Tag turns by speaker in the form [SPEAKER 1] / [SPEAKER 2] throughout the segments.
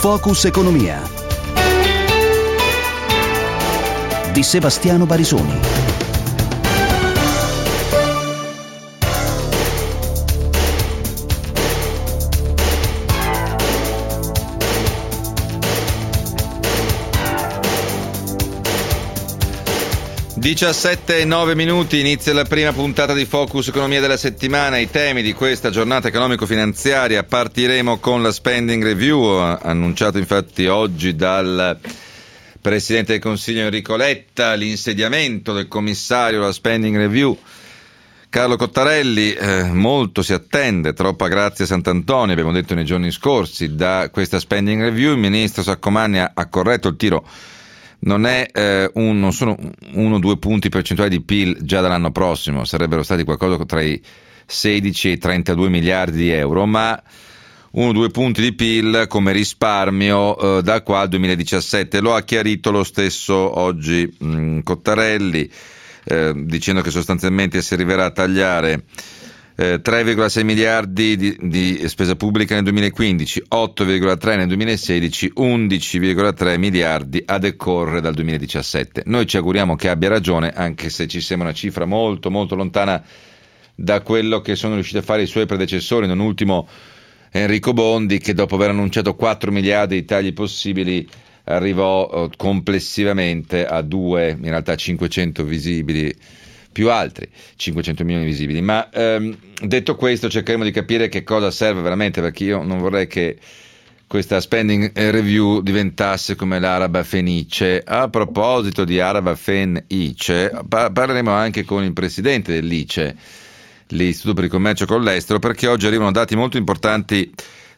[SPEAKER 1] Focus Economia di Sebastiano Barisoni.
[SPEAKER 2] (17:09) inizia la prima puntata di Focus Economia della settimana. I temi di questa giornata economico-finanziaria: partiremo con la spending review, annunciato infatti oggi dal Presidente del Consiglio Enrico Letta, l'insediamento del commissario alla spending review Carlo Cottarelli. Molto si attende, troppa grazia Sant'Antonio, abbiamo detto nei giorni scorsi, da questa spending review. Il ministro Saccomanni ha corretto il tiro. Non sono 1-2 punti percentuali di PIL già dall'anno prossimo, sarebbero stati qualcosa tra i 16 e i 32 miliardi di euro, ma 1-2 punti di PIL come risparmio da qua al 2017. Lo ha chiarito lo stesso oggi Cottarelli, dicendo che sostanzialmente si arriverà a tagliare 3,6 miliardi di spesa pubblica nel 2015, 8,3 nel 2016, 11,3 miliardi a decorrere dal 2017. Noi ci auguriamo che abbia ragione, anche se ci sembra una cifra molto molto lontana da quello che sono riusciti a fare i suoi predecessori, non ultimo Enrico Bondi, che dopo aver annunciato 4 miliardi di tagli possibili arrivò complessivamente a 2, in realtà 500 visibili, più altri 500 milioni visibili. Ma detto questo, cercheremo di capire che cosa serve veramente, perché io non vorrei che questa spending review diventasse come l'Araba Fenice. A proposito di Araba Fenice, parleremo anche con il presidente dell'ICE, l'Istituto per il Commercio con l'Estero, perché oggi arrivano dati molto importanti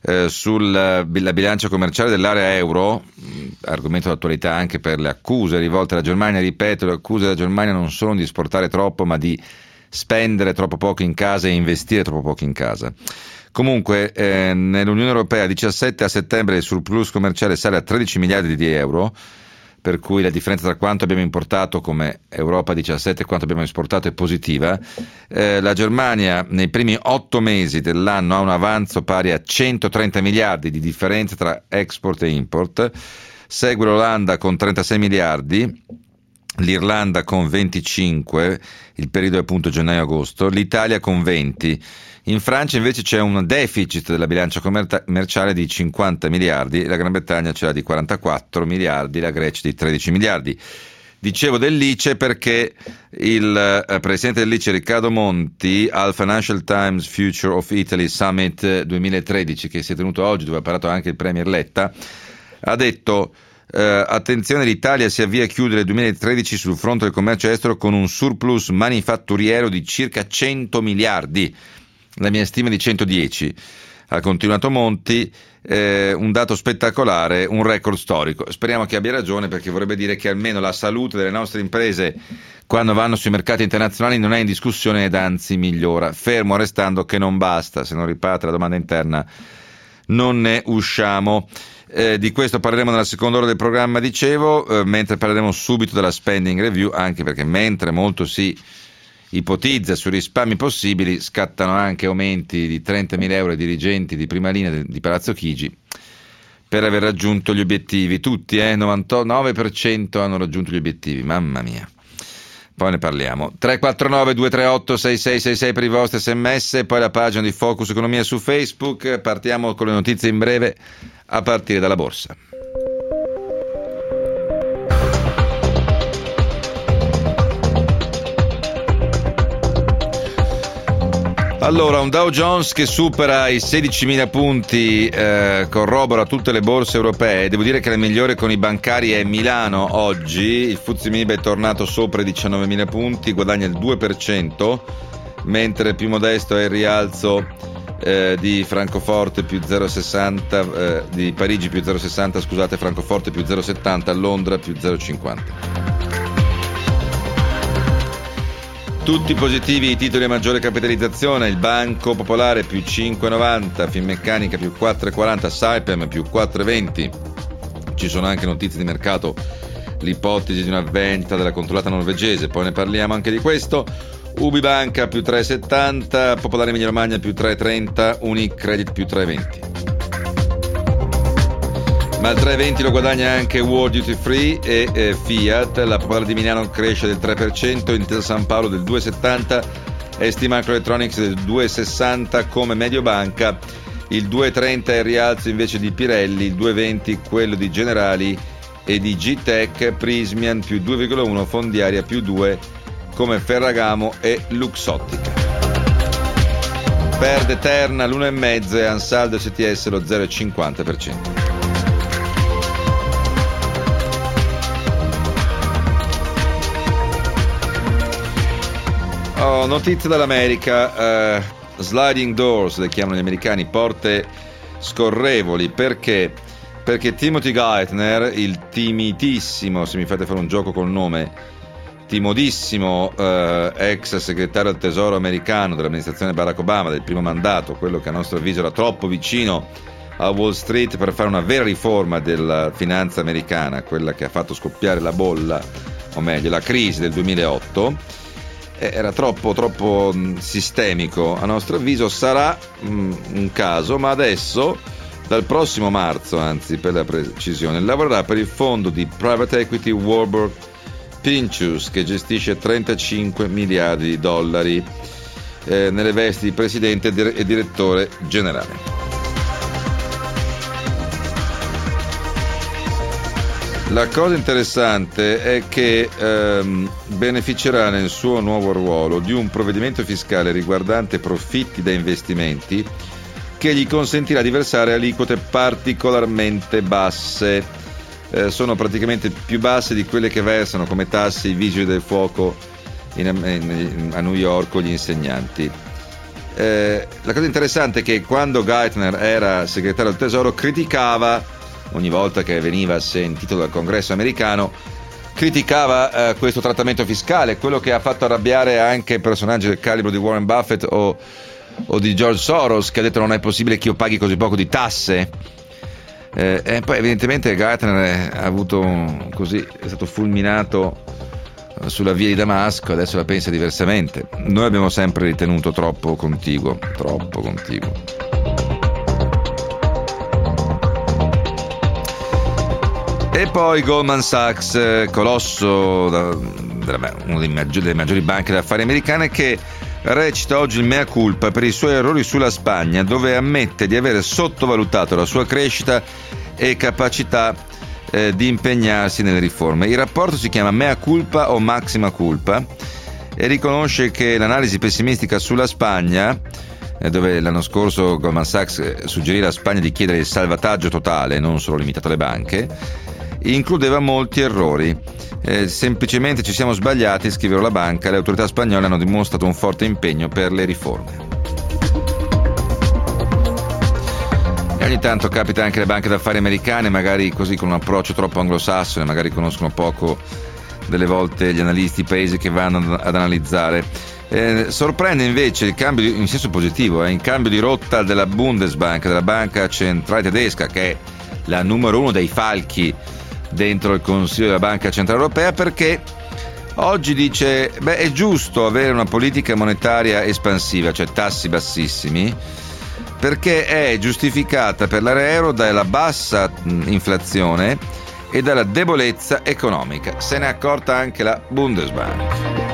[SPEAKER 2] sulla bilancia commerciale dell'area euro, argomento d'attualità anche per le accuse rivolte alla Germania. Ripeto, le accuse della Germania non sono di esportare troppo, ma di spendere troppo poco in casa e investire troppo poco in casa. Comunque nell'Unione Europea 17 a settembre il surplus commerciale sale a 13 miliardi di euro, per cui la differenza tra quanto abbiamo importato come Europa 17 e quanto abbiamo esportato è positiva. La Germania nei primi 8 mesi dell'anno ha un avanzo pari a 130 miliardi di differenza tra export e import. Segue l'Olanda con 36 miliardi, l'Irlanda con 25, il periodo è appunto gennaio-agosto, l'Italia con 20. In Francia invece c'è un deficit della bilancia commerciale di 50 miliardi, la Gran Bretagna ce l'ha di 44 miliardi, la Grecia di 13 miliardi. Dicevo dell'ICE perché il presidente dell'ICE Riccardo Monti al Financial Times Future of Italy Summit 2013, che si è tenuto oggi, dove ha parlato anche il Premier Letta, ha detto: attenzione, l'Italia si avvia a chiudere il 2013 sul fronte del commercio estero con un surplus manifatturiero di circa 100 miliardi. La mia stima è di 110, ha continuato Monti, un dato spettacolare, un record storico. Speriamo che abbia ragione, perché vorrebbe dire che almeno la salute delle nostre imprese quando vanno sui mercati internazionali non è in discussione ed anzi migliora, fermo restando che non basta, se non riparte la domanda interna non ne usciamo. Di questo parleremo nella seconda ora del programma, dicevo, mentre parleremo subito della spending review, anche perché mentre molto si ipotizza sui risparmi possibili, scattano anche aumenti di 30.000 euro ai dirigenti di prima linea di Palazzo Chigi per aver raggiunto gli obiettivi. Tutti, 99% hanno raggiunto gli obiettivi, mamma mia. Poi ne parliamo. 349-238-6666 per i vostri sms, poi la pagina di Focus Economia su Facebook. Partiamo con le notizie in breve, a partire dalla borsa. Allora, un Dow Jones che supera i 16.000 punti, corrobora tutte le borse europee. Devo dire che la migliore con i bancari è Milano oggi. Il FTSE MIB è tornato sopra i 19.000 punti, guadagna il 2%, mentre più modesto è il rialzo di Francoforte più 0,60, di Parigi più 0,60, scusate, Francoforte più 0,70, Londra più 0,50. Tutti positivi i titoli a maggiore capitalizzazione: il Banco Popolare più 5,90, Finmeccanica più 4,40, Saipem più 4,20. Ci sono anche notizie di mercato, l'ipotesi di una vendita della controllata norvegese, poi ne parliamo anche di questo. Ubibanca più 3,70, Popolare Emilia Romagna più 3,30, Unicredit più 3,20. Ma il 3,20 lo guadagna anche World Duty Free e Fiat. La Popolare di Milano cresce del 3%, Intesa San Paolo del 2,70%, ST Microelectronics del 2,60% come Mediobanca. Il 2,30 è il rialzo invece di Pirelli, il 2,20 quello di Generali e di G-Tech, Prismian più 2,1%, Fondiaria più 2% come Ferragamo e Luxottica. Perde Terna l'1,5% e Ansaldo STS lo 0,50%. Notizie dall'America, sliding doors le chiamano gli americani, porte scorrevoli. Perché Timothy Geithner, il timitissimo, se mi fate fare un gioco col nome, timidissimo ex segretario al tesoro americano dell'amministrazione Barack Obama, del primo mandato, quello che a nostro avviso era troppo vicino a Wall Street per fare una vera riforma della finanza americana, quella che ha fatto scoppiare la bolla, o meglio la crisi del 2008, era troppo sistemico a nostro avviso. Sarà un caso, ma adesso dal prossimo marzo, anzi per la precisione, lavorerà per il fondo di private equity Warburg Pincus, che gestisce 35 miliardi di dollari nelle vesti di presidente e direttore generale. La cosa interessante è che beneficerà nel suo nuovo ruolo di un provvedimento fiscale riguardante profitti da investimenti che gli consentirà di versare aliquote particolarmente basse. Sono praticamente più basse di quelle che versano come tasse i vigili del fuoco a New York o gli insegnanti. La cosa interessante è che quando Geithner era segretario del tesoro criticava, ogni volta che veniva sentito dal Congresso americano, criticava questo trattamento fiscale, quello che ha fatto arrabbiare anche personaggi del calibro di Warren Buffett o di George Soros, che ha detto non è possibile che io paghi così poco di tasse. E poi evidentemente Geithner è stato fulminato sulla via di Damasco, adesso la pensa diversamente. Noi abbiamo sempre ritenuto troppo contiguo. E poi Goldman Sachs, colosso, una delle maggiori banche d'affari americane, che recita oggi il mea culpa per i suoi errori sulla Spagna, dove ammette di avere sottovalutato la sua crescita e capacità di impegnarsi nelle riforme. Il rapporto si chiama Mea culpa o Maxima culpa e riconosce che l'analisi pessimistica sulla Spagna, dove l'anno scorso Goldman Sachs suggerì alla Spagna di chiedere il salvataggio totale, non solo limitato alle banche, includeva molti errori. Semplicemente ci siamo sbagliati, scriveva la banca, le autorità spagnole hanno dimostrato un forte impegno per le riforme. E ogni tanto capita anche alle banche d'affari americane, magari così con un approccio troppo anglosassone, magari conoscono poco delle volte gli analisti, i paesi che vanno ad analizzare. Sorprende invece il cambio in senso positivo, in cambio di rotta della Bundesbank, della banca centrale tedesca, che è la numero uno dei falchi dentro il Consiglio della Banca Centrale Europea, perché oggi dice è giusto avere una politica monetaria espansiva, cioè tassi bassissimi, perché è giustificata per l'area euro dalla bassa inflazione e dalla debolezza economica. Se ne è accorta anche la Bundesbank.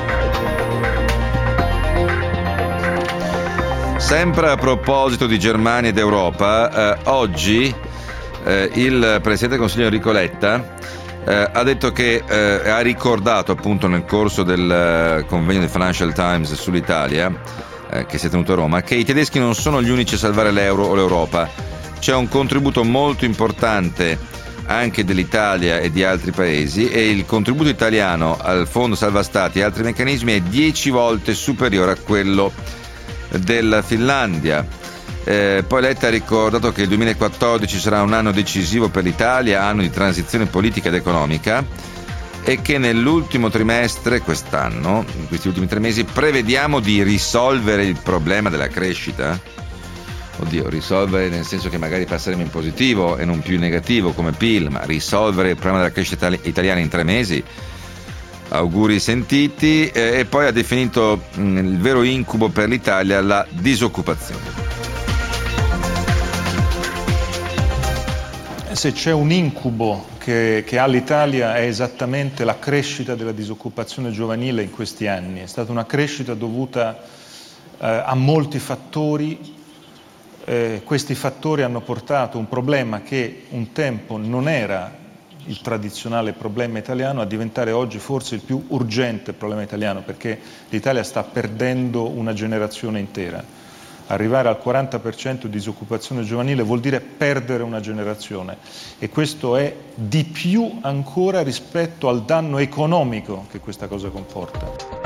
[SPEAKER 2] Sempre a proposito di Germania ed Europa, oggi il Presidente del Consiglio Enrico Letta ha detto che ha ricordato appunto nel corso del convegno del Financial Times sull'Italia che si è tenuto a Roma, che i tedeschi non sono gli unici a salvare l'euro o l'Europa. C'è un contributo molto importante anche dell'Italia e di altri paesi, e il contributo italiano al Fondo Salva Stati e altri meccanismi è 10 volte superiore a quello della Finlandia. Poi Letta ha ricordato che il 2014 sarà un anno decisivo per l'Italia, anno di transizione politica ed economica, e che nell'ultimo trimestre quest'anno, in questi ultimi 3 mesi, prevediamo di risolvere il problema della crescita. Risolvere nel senso che magari passeremo in positivo e non più in negativo come PIL, ma risolvere il problema della crescita italiana in 3 mesi. Auguri sentiti. E poi ha definito il vero incubo per l'Italia la disoccupazione.
[SPEAKER 3] Se c'è un incubo che ha l'Italia è esattamente la crescita della disoccupazione giovanile in questi anni. È stata una crescita dovuta a molti fattori. Questi fattori hanno portato un problema che un tempo non era il tradizionale problema italiano a diventare oggi forse il più urgente problema italiano, perché l'Italia sta perdendo una generazione intera. Arrivare al 40% di disoccupazione giovanile vuol dire perdere una generazione, e questo è di più ancora rispetto al danno economico che questa cosa comporta.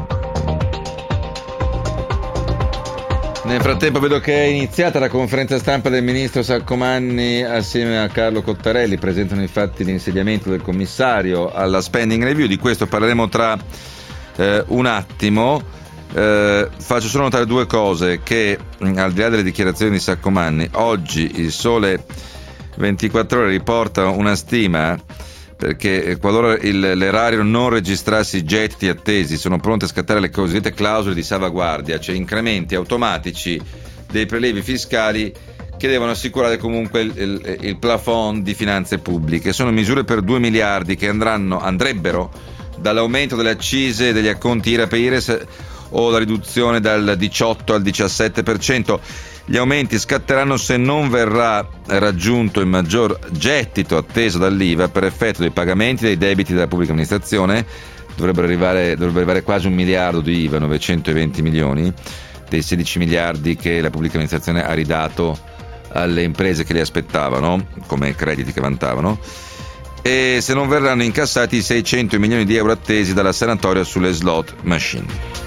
[SPEAKER 2] Nel frattempo vedo che è iniziata la conferenza stampa del ministro Saccomanni assieme a Carlo Cottarelli. Presentano infatti l'insediamento del commissario alla spending review. Di questo parleremo tra un attimo. Faccio solo notare due cose: che al di là delle dichiarazioni di Saccomanni, oggi il Sole 24 Ore riporta una stima, perché qualora l'erario non registrasse i gettiti attesi, sono pronte a scattare le cosiddette clausole di salvaguardia, cioè incrementi automatici dei prelievi fiscali che devono assicurare comunque il plafond di finanze pubbliche. Sono misure per 2 miliardi che andrebbero dall'aumento delle accise degli acconti IRAP e IRES o la riduzione dal 18 al 17%. Gli aumenti scatteranno se non verrà raggiunto il maggior gettito atteso dall'IVA per effetto dei pagamenti dei debiti della pubblica amministrazione. Dovrebbe arrivare quasi 1 miliardo di IVA, 920 milioni, dei 16 miliardi che la pubblica amministrazione ha ridato alle imprese che li aspettavano, come crediti che vantavano, e se non verranno incassati i 600 milioni di euro attesi dalla sanatoria sulle slot machine.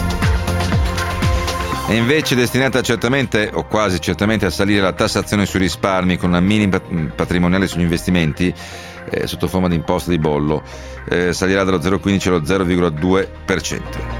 [SPEAKER 2] È invece destinata certamente o quasi certamente a salire la tassazione sui risparmi, con una minima patrimoniale sugli investimenti sotto forma di imposta di bollo, salirà dallo 0,15 allo 0,2%.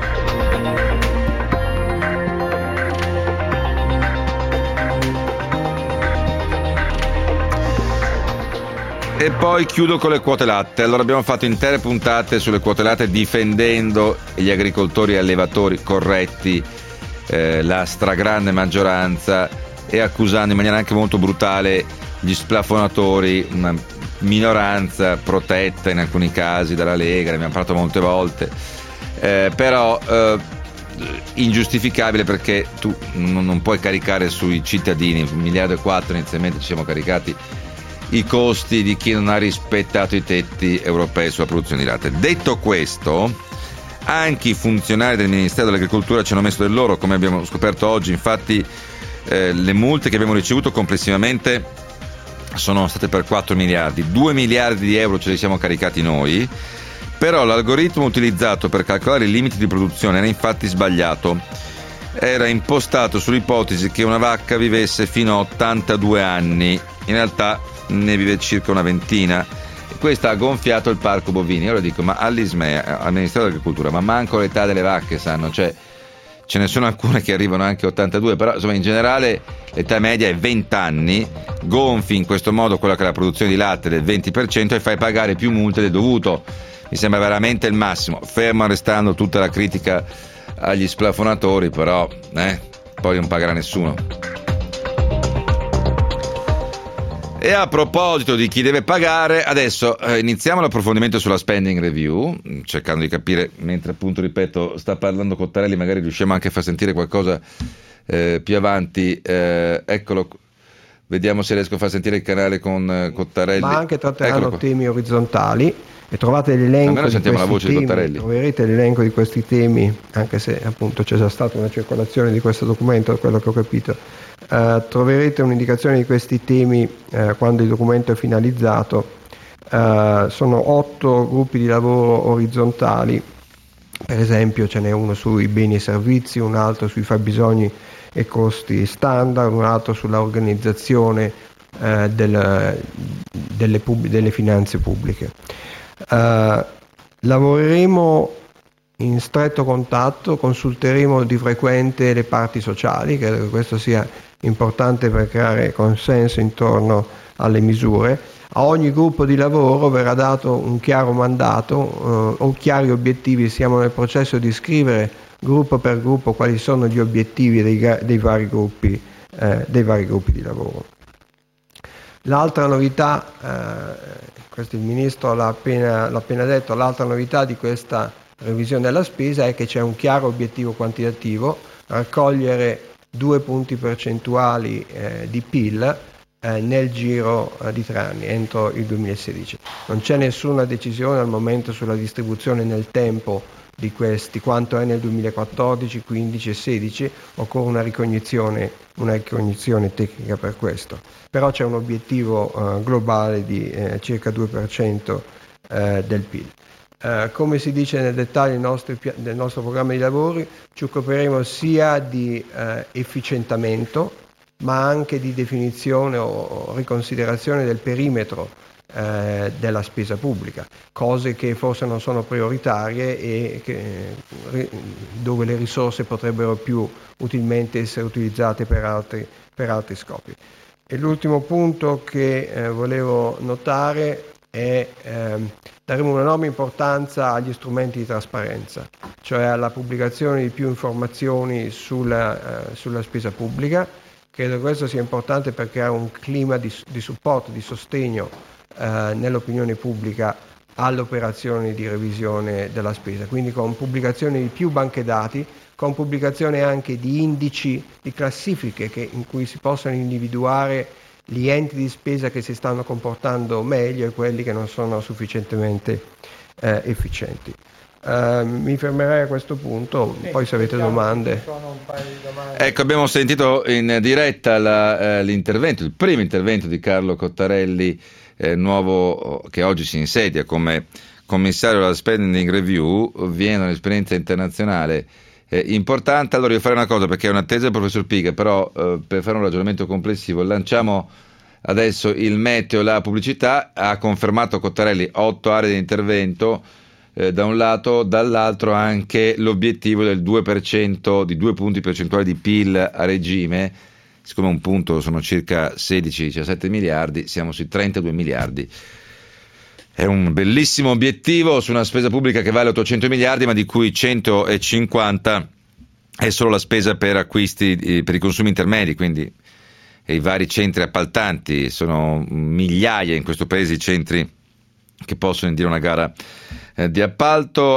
[SPEAKER 2] E poi chiudo con le quote latte. Allora, abbiamo fatto intere puntate sulle quote latte difendendo gli agricoltori e allevatori corretti, la stragrande maggioranza, e accusando in maniera anche molto brutale gli splafonatori, una minoranza protetta in alcuni casi dalla Lega. Ne abbiamo parlato molte volte, però ingiustificabile, perché tu non puoi caricare sui cittadini 1,4 miliardi. Inizialmente ci siamo caricati i costi di chi non ha rispettato i tetti europei sulla produzione di latte. Detto questo, anche i funzionari del Ministero dell'Agricoltura ci hanno messo del loro, come abbiamo scoperto oggi. Infatti le multe che abbiamo ricevuto complessivamente sono state per 4 miliardi. 2 miliardi di euro ce li siamo caricati noi, però l'algoritmo utilizzato per calcolare i limiti di produzione era infatti sbagliato. Era impostato sull'ipotesi che una vacca vivesse fino a 82 anni, in realtà ne vive circa una ventina. Questo ha gonfiato il parco bovini. Ora dico, ma all'ISME, al Ministero dell'Agricoltura, ma manco l'età delle vacche sanno, cioè ce ne sono alcune che arrivano anche a 82, però insomma in generale l'età media è 20 anni, gonfi in questo modo quella che è la produzione di latte del 20% e fai pagare più multe del dovuto. Mi sembra veramente il massimo, fermo restando tutta la critica agli splafonatori, però poi non pagherà nessuno. E a proposito di chi deve pagare, adesso iniziamo l'approfondimento sulla spending review, cercando di capire, mentre appunto, ripeto, sta parlando Cottarelli, magari riusciamo anche a far sentire qualcosa più avanti. Eccolo, vediamo se riesco a far sentire il canale con Cottarelli.
[SPEAKER 4] Ma anche tratteranno temi orizzontali, e trovate l'elenco di questi temi, troverete l'elenco di questi temi, anche se appunto c'è già stata una circolazione di questo documento, da quello che ho capito. Troverete un'indicazione di questi temi quando il documento è finalizzato. Sono 8 gruppi di lavoro orizzontali. Per esempio ce n'è uno sui beni e servizi, un altro sui fabbisogni e costi standard, un altro sulla organizzazione delle finanze pubbliche. Lavoreremo in stretto contatto, consulteremo di frequente le parti sociali, credo che questo sia importante per creare consenso intorno alle misure. A ogni gruppo di lavoro verrà dato un chiaro mandato o chiari obiettivi. Siamo nel processo di scrivere gruppo per gruppo quali sono gli obiettivi dei vari gruppi di lavoro. L'altra novità, questo il Ministro l'ha appena detto, l'altra novità di questa revisione della spesa è che c'è un chiaro obiettivo quantitativo, raccogliere 2 punti percentuali di PIL nel giro di 3 anni, entro il 2016. Non c'è nessuna decisione al momento sulla distribuzione nel tempo di questi, quanto è nel 2014, 15 e 16, occorre una ricognizione tecnica per questo. Però c'è un obiettivo globale di circa 2% del PIL. Come si dice nel dettaglio del nostro programma di lavori, ci occuperemo sia di efficientamento, ma anche di definizione o riconsiderazione del perimetro della spesa pubblica, cose che forse non sono prioritarie e dove le risorse potrebbero più utilmente essere utilizzate per altri scopi. E l'ultimo punto che volevo notare è daremo un'enorme importanza agli strumenti di trasparenza, cioè alla pubblicazione di più informazioni sulla spesa pubblica. Credo che questo sia importante per creare un clima di supporto, di sostegno nell'opinione pubblica alle operazioni di revisione della spesa, quindi con pubblicazione di più banche dati, con pubblicazione anche di indici, di classifiche in cui si possono individuare gli enti di spesa che si stanno comportando meglio e quelli che non sono sufficientemente efficienti. Mi fermerei a questo punto, poi se avete domande.
[SPEAKER 2] Ecco, abbiamo sentito in diretta l'intervento, il primo intervento di Carlo Cottarelli, nuovo, che oggi si insedia come commissario alla Spending Review. Viene un'esperienza internazionale importante. Allora io farei una cosa, perché è un'attesa del professor Piga, però per fare un ragionamento complessivo lanciamo adesso il meteo, la pubblicità. Ha confermato Cottarelli 8 aree di intervento, da un lato, dall'altro anche l'obiettivo del 2%, di 2 punti percentuali di PIL a regime. Siccome un punto sono circa 16-17 miliardi, siamo sui 32 miliardi. È un bellissimo obiettivo su una spesa pubblica che vale 800 miliardi, ma di cui 150 è solo la spesa per acquisti, per i consumi intermedi, quindi i vari centri appaltanti. Sono migliaia in questo paese i centri che possono indire una gara di appalto.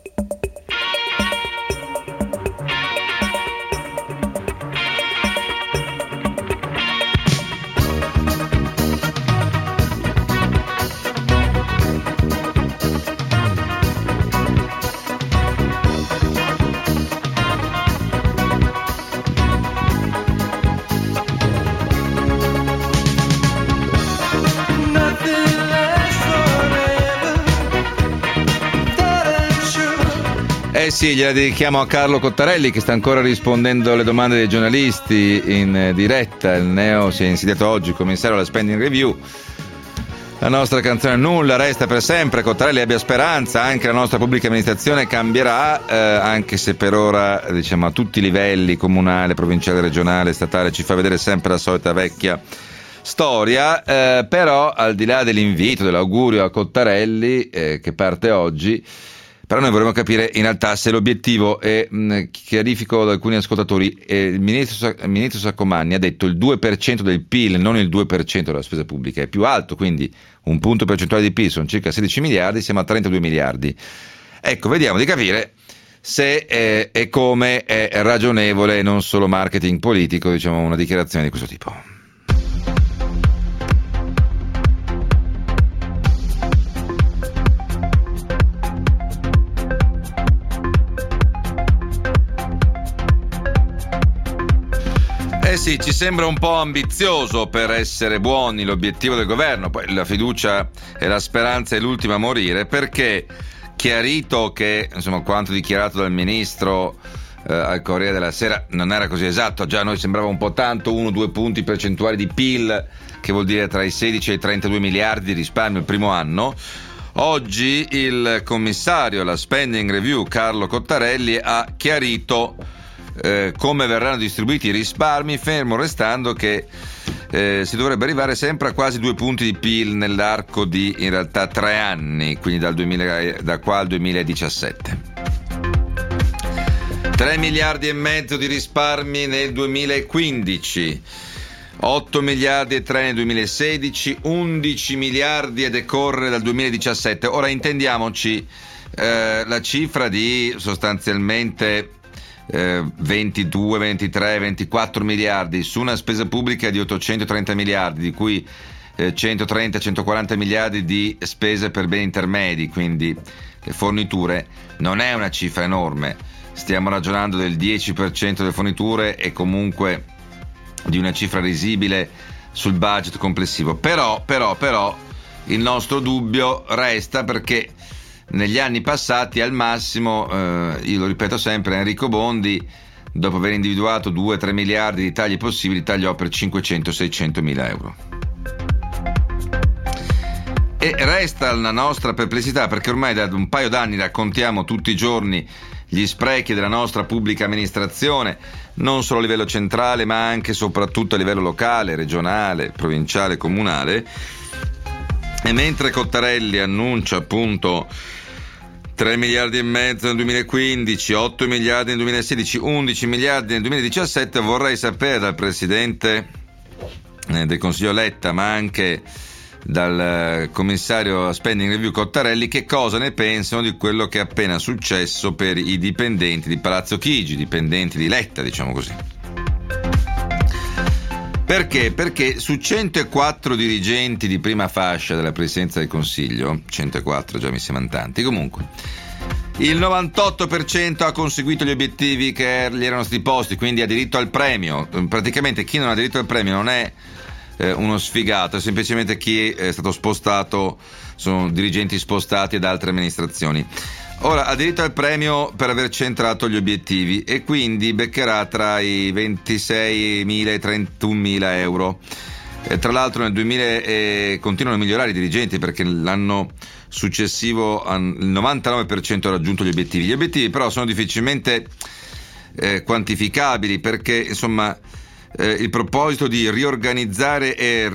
[SPEAKER 2] Sì, gliela dedichiamo a Carlo Cottarelli, che sta ancora rispondendo alle domande dei giornalisti in diretta. Il neo si è insediato oggi, commissario alla Spending Review. La nostra canzone Nulla resta per sempre. Cottarelli abbia speranza, anche la nostra pubblica amministrazione cambierà, anche se per ora, diciamo, a tutti i livelli, comunale, provinciale, regionale, statale, ci fa vedere sempre la solita vecchia storia. Però al di là dell'invito, dell'augurio a Cottarelli che parte oggi, però noi vorremmo capire in realtà se l'obiettivo è, chiarifico ad alcuni ascoltatori, il ministro Saccomanni ha detto il 2% del PIL, non il 2% della spesa pubblica, è più alto, quindi un punto percentuale di PIL sono circa 16 miliardi, siamo a 32 miliardi. Ecco, vediamo di capire se e come è ragionevole e non solo marketing politico, diciamo, una dichiarazione di questo tipo. Sì, ci sembra un po' ambizioso per essere buoni l'obiettivo del governo, poi la fiducia e la speranza è l'ultima a morire, perché chiarito che, insomma, quanto dichiarato dal ministro al Corriere della Sera non era così esatto, già a noi sembrava un po' tanto, 1-2 punti percentuali di PIL, che vuol dire tra i 16 e i 32 miliardi di risparmio il primo anno. Oggi il commissario alla Spending Review, Carlo Cottarelli, ha chiarito come verranno distribuiti i risparmi, fermo restando che si dovrebbe arrivare sempre a quasi 2 punti di PIL nell'arco di, in realtà, 3 anni, quindi da qua al 2017. 3 miliardi e mezzo di risparmi nel 2015, 8 miliardi e 3 nel 2016, 11 miliardi a decorrere dal 2017. Ora intendiamoci, la cifra di sostanzialmente 22, 23, 24 miliardi su una spesa pubblica di 830 miliardi, di cui 130-140 miliardi di spese per beni intermedi, quindi le forniture, non è una cifra enorme. Stiamo ragionando del 10% delle forniture e comunque di una cifra risibile sul budget complessivo. Però il nostro dubbio resta, perché negli anni passati al massimo, io lo ripeto sempre, Enrico Bondi, dopo aver individuato 2-3 miliardi di tagli possibili, tagliò per 500-600 mila euro. E resta la nostra perplessità, perché ormai da un paio d'anni raccontiamo tutti i giorni gli sprechi della nostra pubblica amministrazione, non solo a livello centrale ma anche e soprattutto a livello locale, regionale, provinciale, comunale. E mentre Cottarelli annuncia appunto 3 miliardi e mezzo nel 2015, 8 miliardi nel 2016, 11 miliardi nel 2017, vorrei sapere dal Presidente del Consiglio Letta, ma anche dal commissario Spending Review Cottarelli, che cosa ne pensano di quello che è appena successo per i dipendenti di Palazzo Chigi, dipendenti di Letta, diciamo così. Perché? Perché su 104 dirigenti di prima fascia della Presidenza del Consiglio, 104 già mi sembrano tanti, comunque il 98% ha conseguito gli obiettivi che gli erano stati posti, quindi ha diritto al premio. Praticamente chi non ha diritto al premio non è uno sfigato, è semplicemente chi è stato spostato, sono dirigenti spostati ad altre amministrazioni. Ora ha diritto al premio per aver centrato gli obiettivi e quindi beccherà tra i 26.000 e 31.000 euro. Tra l'altro nel 2000 continuano a migliorare i dirigenti, perché l'anno successivo il 99% ha raggiunto gli obiettivi. Gli obiettivi però sono difficilmente quantificabili, perché insomma il proposito di riorganizzare e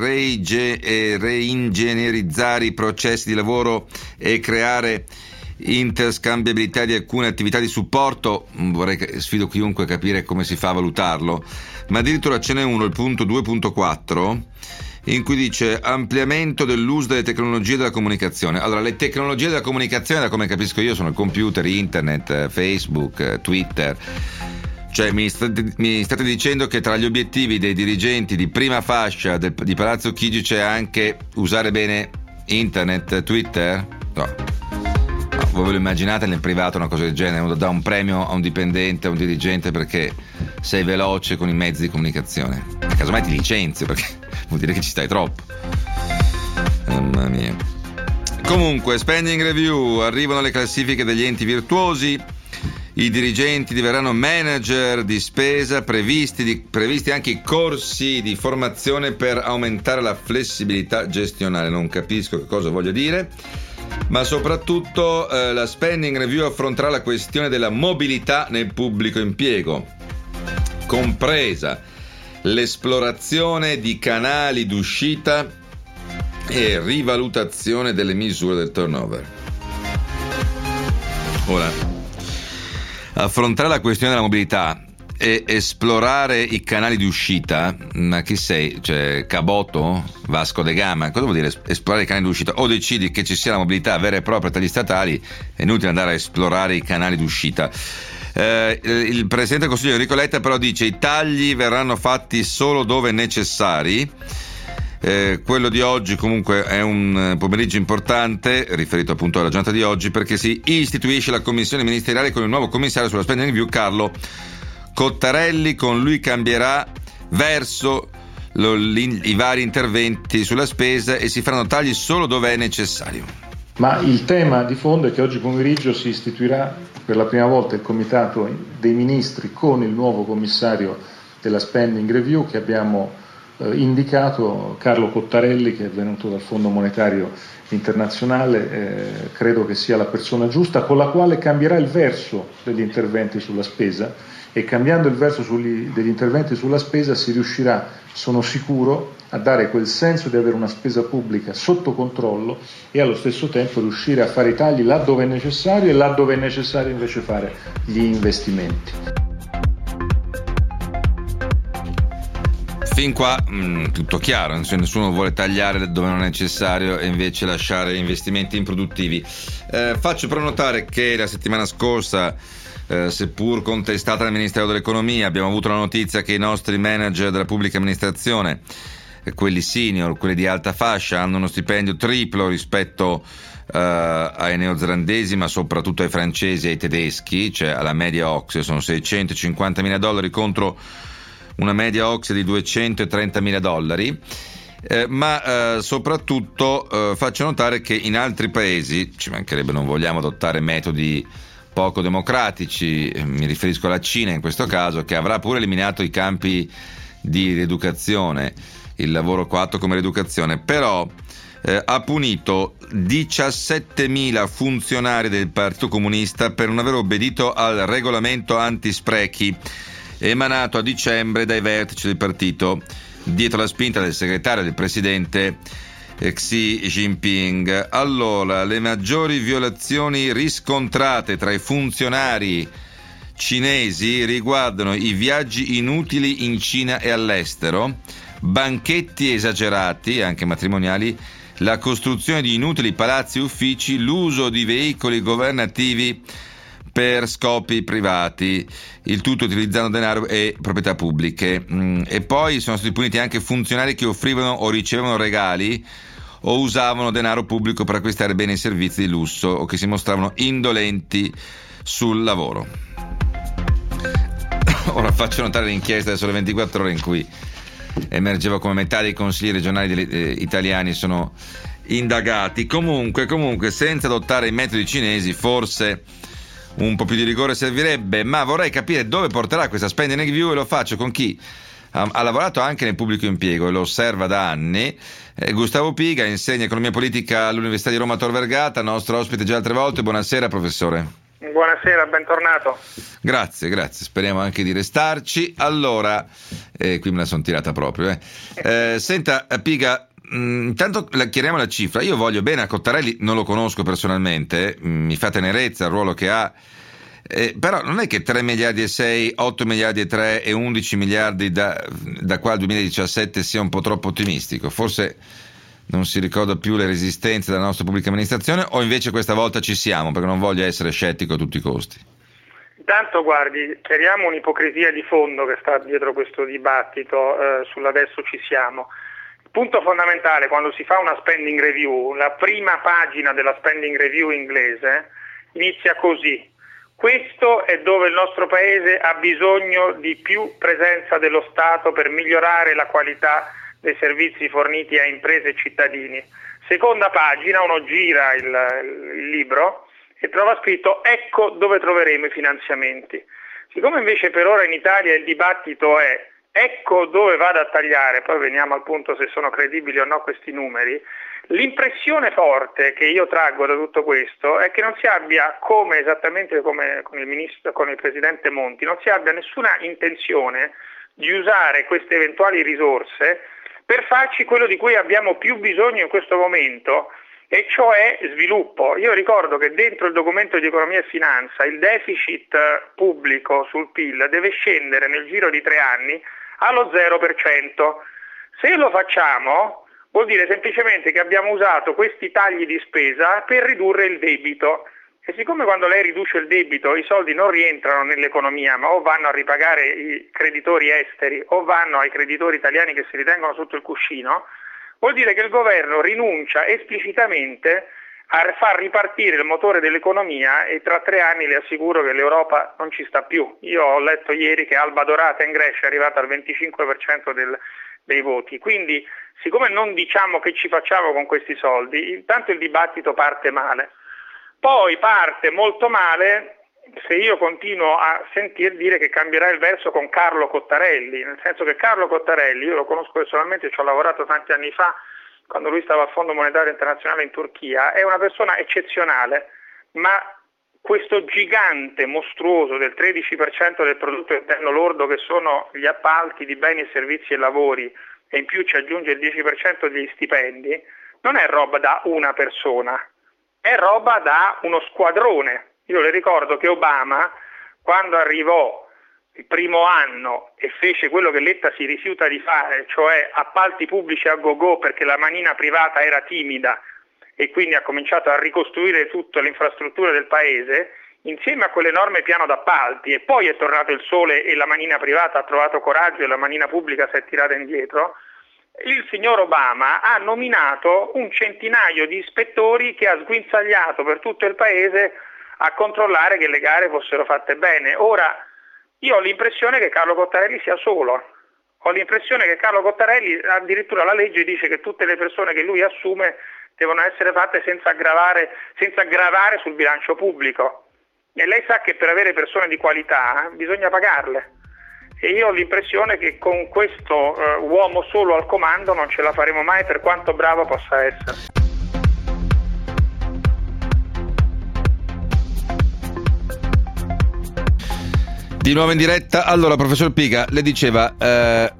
[SPEAKER 2] reingegnerizzare i processi di lavoro e creare interscambiabilità di alcune attività di supporto, sfido chiunque a capire come si fa a valutarlo, ma addirittura ce n'è uno, il punto 2.4, in cui dice ampliamento dell'uso delle tecnologie della comunicazione. Allora, le tecnologie della comunicazione, da come capisco io, sono il computer, internet, Facebook, Twitter. Cioè mi state dicendo che tra gli obiettivi dei dirigenti di prima fascia di Palazzo Chigi c'è anche usare bene internet, Twitter? No. Voi ve lo immaginate nel privato una cosa del genere? Uno dà un premio a un dipendente, a un dirigente perché sei veloce con i mezzi di comunicazione. E casomai ti licenzi, perché vuol dire che ci stai troppo. Mamma mia. Comunque, Spending Review, arrivano le classifiche degli enti virtuosi. I dirigenti diverranno manager di spesa, previsti anche i corsi di formazione per aumentare la flessibilità gestionale. Non capisco che cosa voglia dire, ma soprattutto la Spending Review affronterà la questione della mobilità nel pubblico impiego, compresa l'esplorazione di canali d'uscita e rivalutazione delle misure del turnover. Ora, affrontare la questione della mobilità e esplorare i canali di uscita, ma chi sei? Cioè Caboto? Vasco da Gama? Cosa vuol dire esplorare i canali di uscita? O decidi che ci sia la mobilità vera e propria tra gli statali, è inutile andare a esplorare i canali di uscita. Il Presidente del Consiglio Enrico Letta però dice i tagli verranno fatti solo dove necessari. Quello di oggi comunque è un pomeriggio importante, riferito appunto alla giornata di oggi, perché si istituisce la commissione ministeriale con il nuovo commissario sulla Spending Review, Carlo Cottarelli. Con lui cambierà verso i vari interventi sulla spesa e si faranno tagli solo dove è necessario.
[SPEAKER 3] Ma il tema di fondo è che oggi pomeriggio si istituirà per la prima volta il comitato dei ministri con il nuovo commissario della Spending Review che abbiamo indicato, Carlo Cottarelli, che è venuto dal Fondo Monetario Internazionale. Credo che sia la persona giusta, con la quale cambierà il verso degli interventi sulla spesa, e cambiando il verso degli interventi sulla spesa si riuscirà, sono sicuro, a dare quel senso di avere una spesa pubblica sotto controllo e allo stesso tempo riuscire a fare i tagli laddove è necessario e laddove è necessario invece fare gli investimenti.
[SPEAKER 2] fin qua tutto chiaro, nessuno vuole tagliare dove non è necessario e invece lasciare investimenti improduttivi. Faccio però notare che la settimana scorsa, seppur contestata dal Ministero dell'Economia, abbiamo avuto la notizia che i nostri manager della pubblica amministrazione, quelli senior, quelli di alta fascia, hanno uno stipendio triplo rispetto ai neozelandesi, ma soprattutto ai francesi e ai tedeschi, cioè alla media OCSE sono $650.000 contro una media OCSE di $230.000, ma soprattutto faccio notare che in altri paesi, ci mancherebbe, non vogliamo adottare metodi poco democratici, mi riferisco alla Cina in questo caso, che avrà pure eliminato i campi di rieducazione, il lavoro coatto come rieducazione, però ha punito 17.000 funzionari del Partito Comunista per non aver obbedito al regolamento antisprechi emanato a dicembre dai vertici del partito, dietro la spinta del segretario del presidente Xi Jinping. Allora, le maggiori violazioni riscontrate tra i funzionari cinesi riguardano i viaggi inutili in Cina e all'estero, banchetti esagerati, anche matrimoniali, la costruzione di inutili palazzi e uffici, l'uso di veicoli governativi per scopi privati, il tutto utilizzando denaro e proprietà pubbliche. E poi sono stati puniti anche funzionari che offrivano o ricevevano regali o usavano denaro pubblico per acquistare beni e servizi di lusso o che si mostravano indolenti sul lavoro. Ora faccio notare l'inchiesta del Sole 24 Ore in cui emergeva come metà dei consigli regionali italiani sono indagati. Comunque, senza adottare i metodi cinesi, forse un po' più di rigore servirebbe, ma vorrei capire dove porterà questa spending review, e lo faccio con chi ha lavorato anche nel pubblico impiego e lo osserva da anni. Gustavo Piga insegna economia politica all'Università di Roma Tor Vergata, nostro ospite già altre volte. Buonasera professore.
[SPEAKER 5] Buonasera, bentornato.
[SPEAKER 2] Grazie, speriamo anche di restarci. Allora, qui me la sono tirata proprio. Senta Piga, intanto chiariamo la cifra. Io voglio bene a Cottarelli, non lo conosco personalmente, mi fa tenerezza il ruolo che ha, però non è che 3 miliardi e 6, 8 miliardi e 3 e 11 miliardi da qua al 2017 sia un po' troppo ottimistico. Forse non si ricorda più le resistenze della nostra pubblica amministrazione, o invece questa volta ci siamo, perché non voglio essere scettico a tutti i costi.
[SPEAKER 5] Intanto guardi, chiariamo un'ipocrisia di fondo che sta dietro questo dibattito sull'adesso ci siamo. Il punto fondamentale, quando si fa una spending review, la prima pagina della spending review inglese inizia così: questo è dove il nostro paese ha bisogno di più presenza dello Stato per migliorare la qualità dei servizi forniti a imprese e cittadini. Seconda pagina, uno gira il libro e trova scritto ecco dove troveremo i finanziamenti. Siccome invece per ora in Italia il dibattito è ecco dove vado a tagliare, poi veniamo al punto se sono credibili o no questi numeri, l'impressione forte che io traggo da tutto questo è che non si abbia, come esattamente come con il presidente Monti, non si abbia nessuna intenzione di usare queste eventuali risorse per farci quello di cui abbiamo più bisogno in questo momento, e cioè sviluppo. Io ricordo che dentro il documento di economia e finanza il deficit pubblico sul PIL deve scendere nel giro di 3 anni allo 0%. Se lo facciamo vuol dire semplicemente che abbiamo usato questi tagli di spesa per ridurre il debito. E siccome quando lei riduce il debito i soldi non rientrano nell'economia, ma o vanno a ripagare i creditori esteri o vanno ai creditori italiani che si ritengono sotto il cuscino, vuol dire che il governo rinuncia esplicitamente a far ripartire il motore dell'economia, e tra 3 anni le assicuro che l'Europa non ci sta più. Io ho letto ieri che Alba Dorata in Grecia è arrivata al 25% dei voti. Quindi, siccome non diciamo che ci facciamo con questi soldi, intanto il dibattito parte male. Poi parte molto male se io continuo a sentir dire che cambierà il verso con Carlo Cottarelli, nel senso che Carlo Cottarelli, io lo conosco personalmente, ci ho lavorato tanti anni fa, quando lui stava al Fondo Monetario Internazionale in Turchia, è una persona eccezionale, ma questo gigante mostruoso del 13% del prodotto interno lordo che sono gli appalti di beni e servizi e lavori, e in più ci aggiunge il 10% degli stipendi, non è roba da una persona, è roba da uno squadrone. Io le ricordo che Obama, quando arrivò il primo anno e fece quello che Letta si rifiuta di fare, cioè appalti pubblici a go-go perché la manina privata era timida e quindi ha cominciato a ricostruire tutte le infrastrutture del paese, insieme a quell'enorme piano d'appalti, e poi è tornato il sole e la manina privata ha trovato coraggio e la manina pubblica si è tirata indietro, il signor Obama ha nominato un centinaio di ispettori che ha sguinzagliato per tutto il paese a controllare che le gare fossero fatte bene. Ora, io ho l'impressione che Carlo Cottarelli sia solo, ho l'impressione che Carlo Cottarelli, addirittura la legge dice che tutte le persone che lui assume devono essere fatte senza gravare sul bilancio pubblico, e lei sa che per avere persone di qualità bisogna pagarle, e io ho l'impressione che con questo uomo solo al comando non ce la faremo mai, per quanto bravo possa essere.
[SPEAKER 2] Di nuovo in diretta. Allora, professor Pica, le diceva la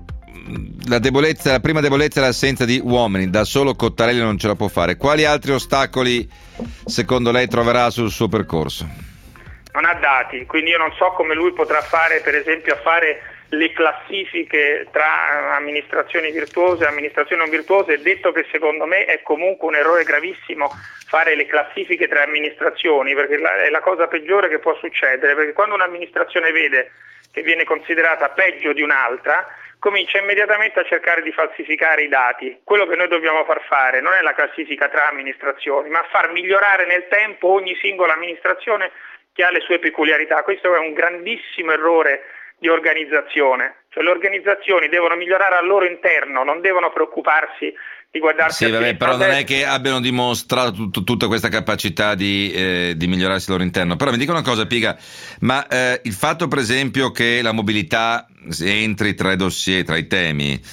[SPEAKER 2] prima debolezza è l'assenza di uomini, da solo Cottarelli non ce la può fare. Quali altri ostacoli secondo lei troverà sul suo percorso?
[SPEAKER 5] Non ha dati, quindi io non so come lui potrà fare, per esempio, a fare le classifiche tra amministrazioni virtuose e amministrazioni non virtuose, detto che secondo me è comunque un errore gravissimo fare le classifiche tra amministrazioni, perché è la cosa peggiore che può succedere, perché quando un'amministrazione vede che viene considerata peggio di un'altra, comincia immediatamente a cercare di falsificare i dati. Quello che noi dobbiamo far fare non è la classifica tra amministrazioni, ma far migliorare nel tempo ogni singola amministrazione che ha le sue peculiarità. Questo è un grandissimo errore di organizzazione, cioè le organizzazioni devono migliorare al loro interno, non devono preoccuparsi di guardarsi.
[SPEAKER 2] Sì, vabbè, però non è che abbiano dimostrato tutta questa capacità di migliorarsi al loro interno. Però mi dica una cosa, Piga, ma il fatto per esempio che la mobilità entri tra i dossier, tra i temi,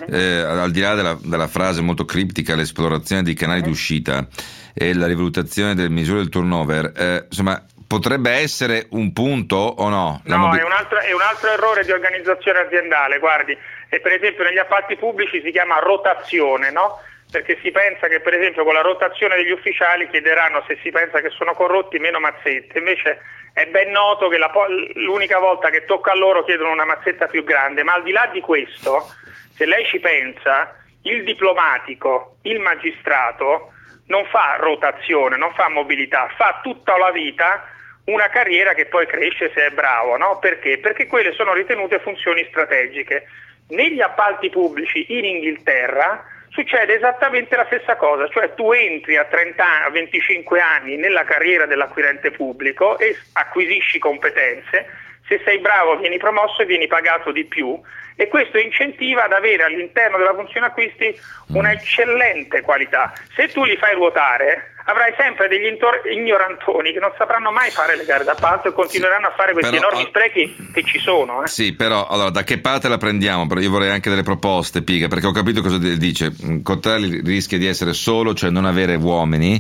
[SPEAKER 2] al di là della frase molto criptica, l'esplorazione dei canali d'uscita e la rivalutazione delle misure del turnover, insomma, potrebbe essere un punto o no?
[SPEAKER 5] No, è un altro errore di organizzazione aziendale, guardi, e per esempio negli appalti pubblici si chiama rotazione, no? Perché si pensa che per esempio con la rotazione degli ufficiali chiederanno, se si pensa che sono corrotti, meno mazzette, invece è ben noto che l'unica volta che tocca a loro chiedono una mazzetta più grande, ma al di là di questo, se lei ci pensa, il diplomatico, il magistrato non fa rotazione, non fa mobilità, fa tutta la vita una carriera che poi cresce se è bravo, no? Perché? Perché quelle sono ritenute funzioni strategiche. Negli appalti pubblici in Inghilterra succede esattamente la stessa cosa, cioè tu entri a 30 anni, a 25 anni nella carriera dell'acquirente pubblico e acquisisci competenze, se sei bravo vieni promosso e vieni pagato di più, e questo incentiva ad avere all'interno della funzione acquisti una eccellente qualità. Se tu li fai ruotare avrai sempre degli ignorantoni che non sapranno mai fare le gare d'appalto e continueranno a fare questi enormi sprechi che ci sono.
[SPEAKER 2] Sì, però allora da che parte la prendiamo? Però io vorrei anche delle proposte, Piga, perché ho capito cosa dice. Cottarelli rischia di essere solo, cioè non avere uomini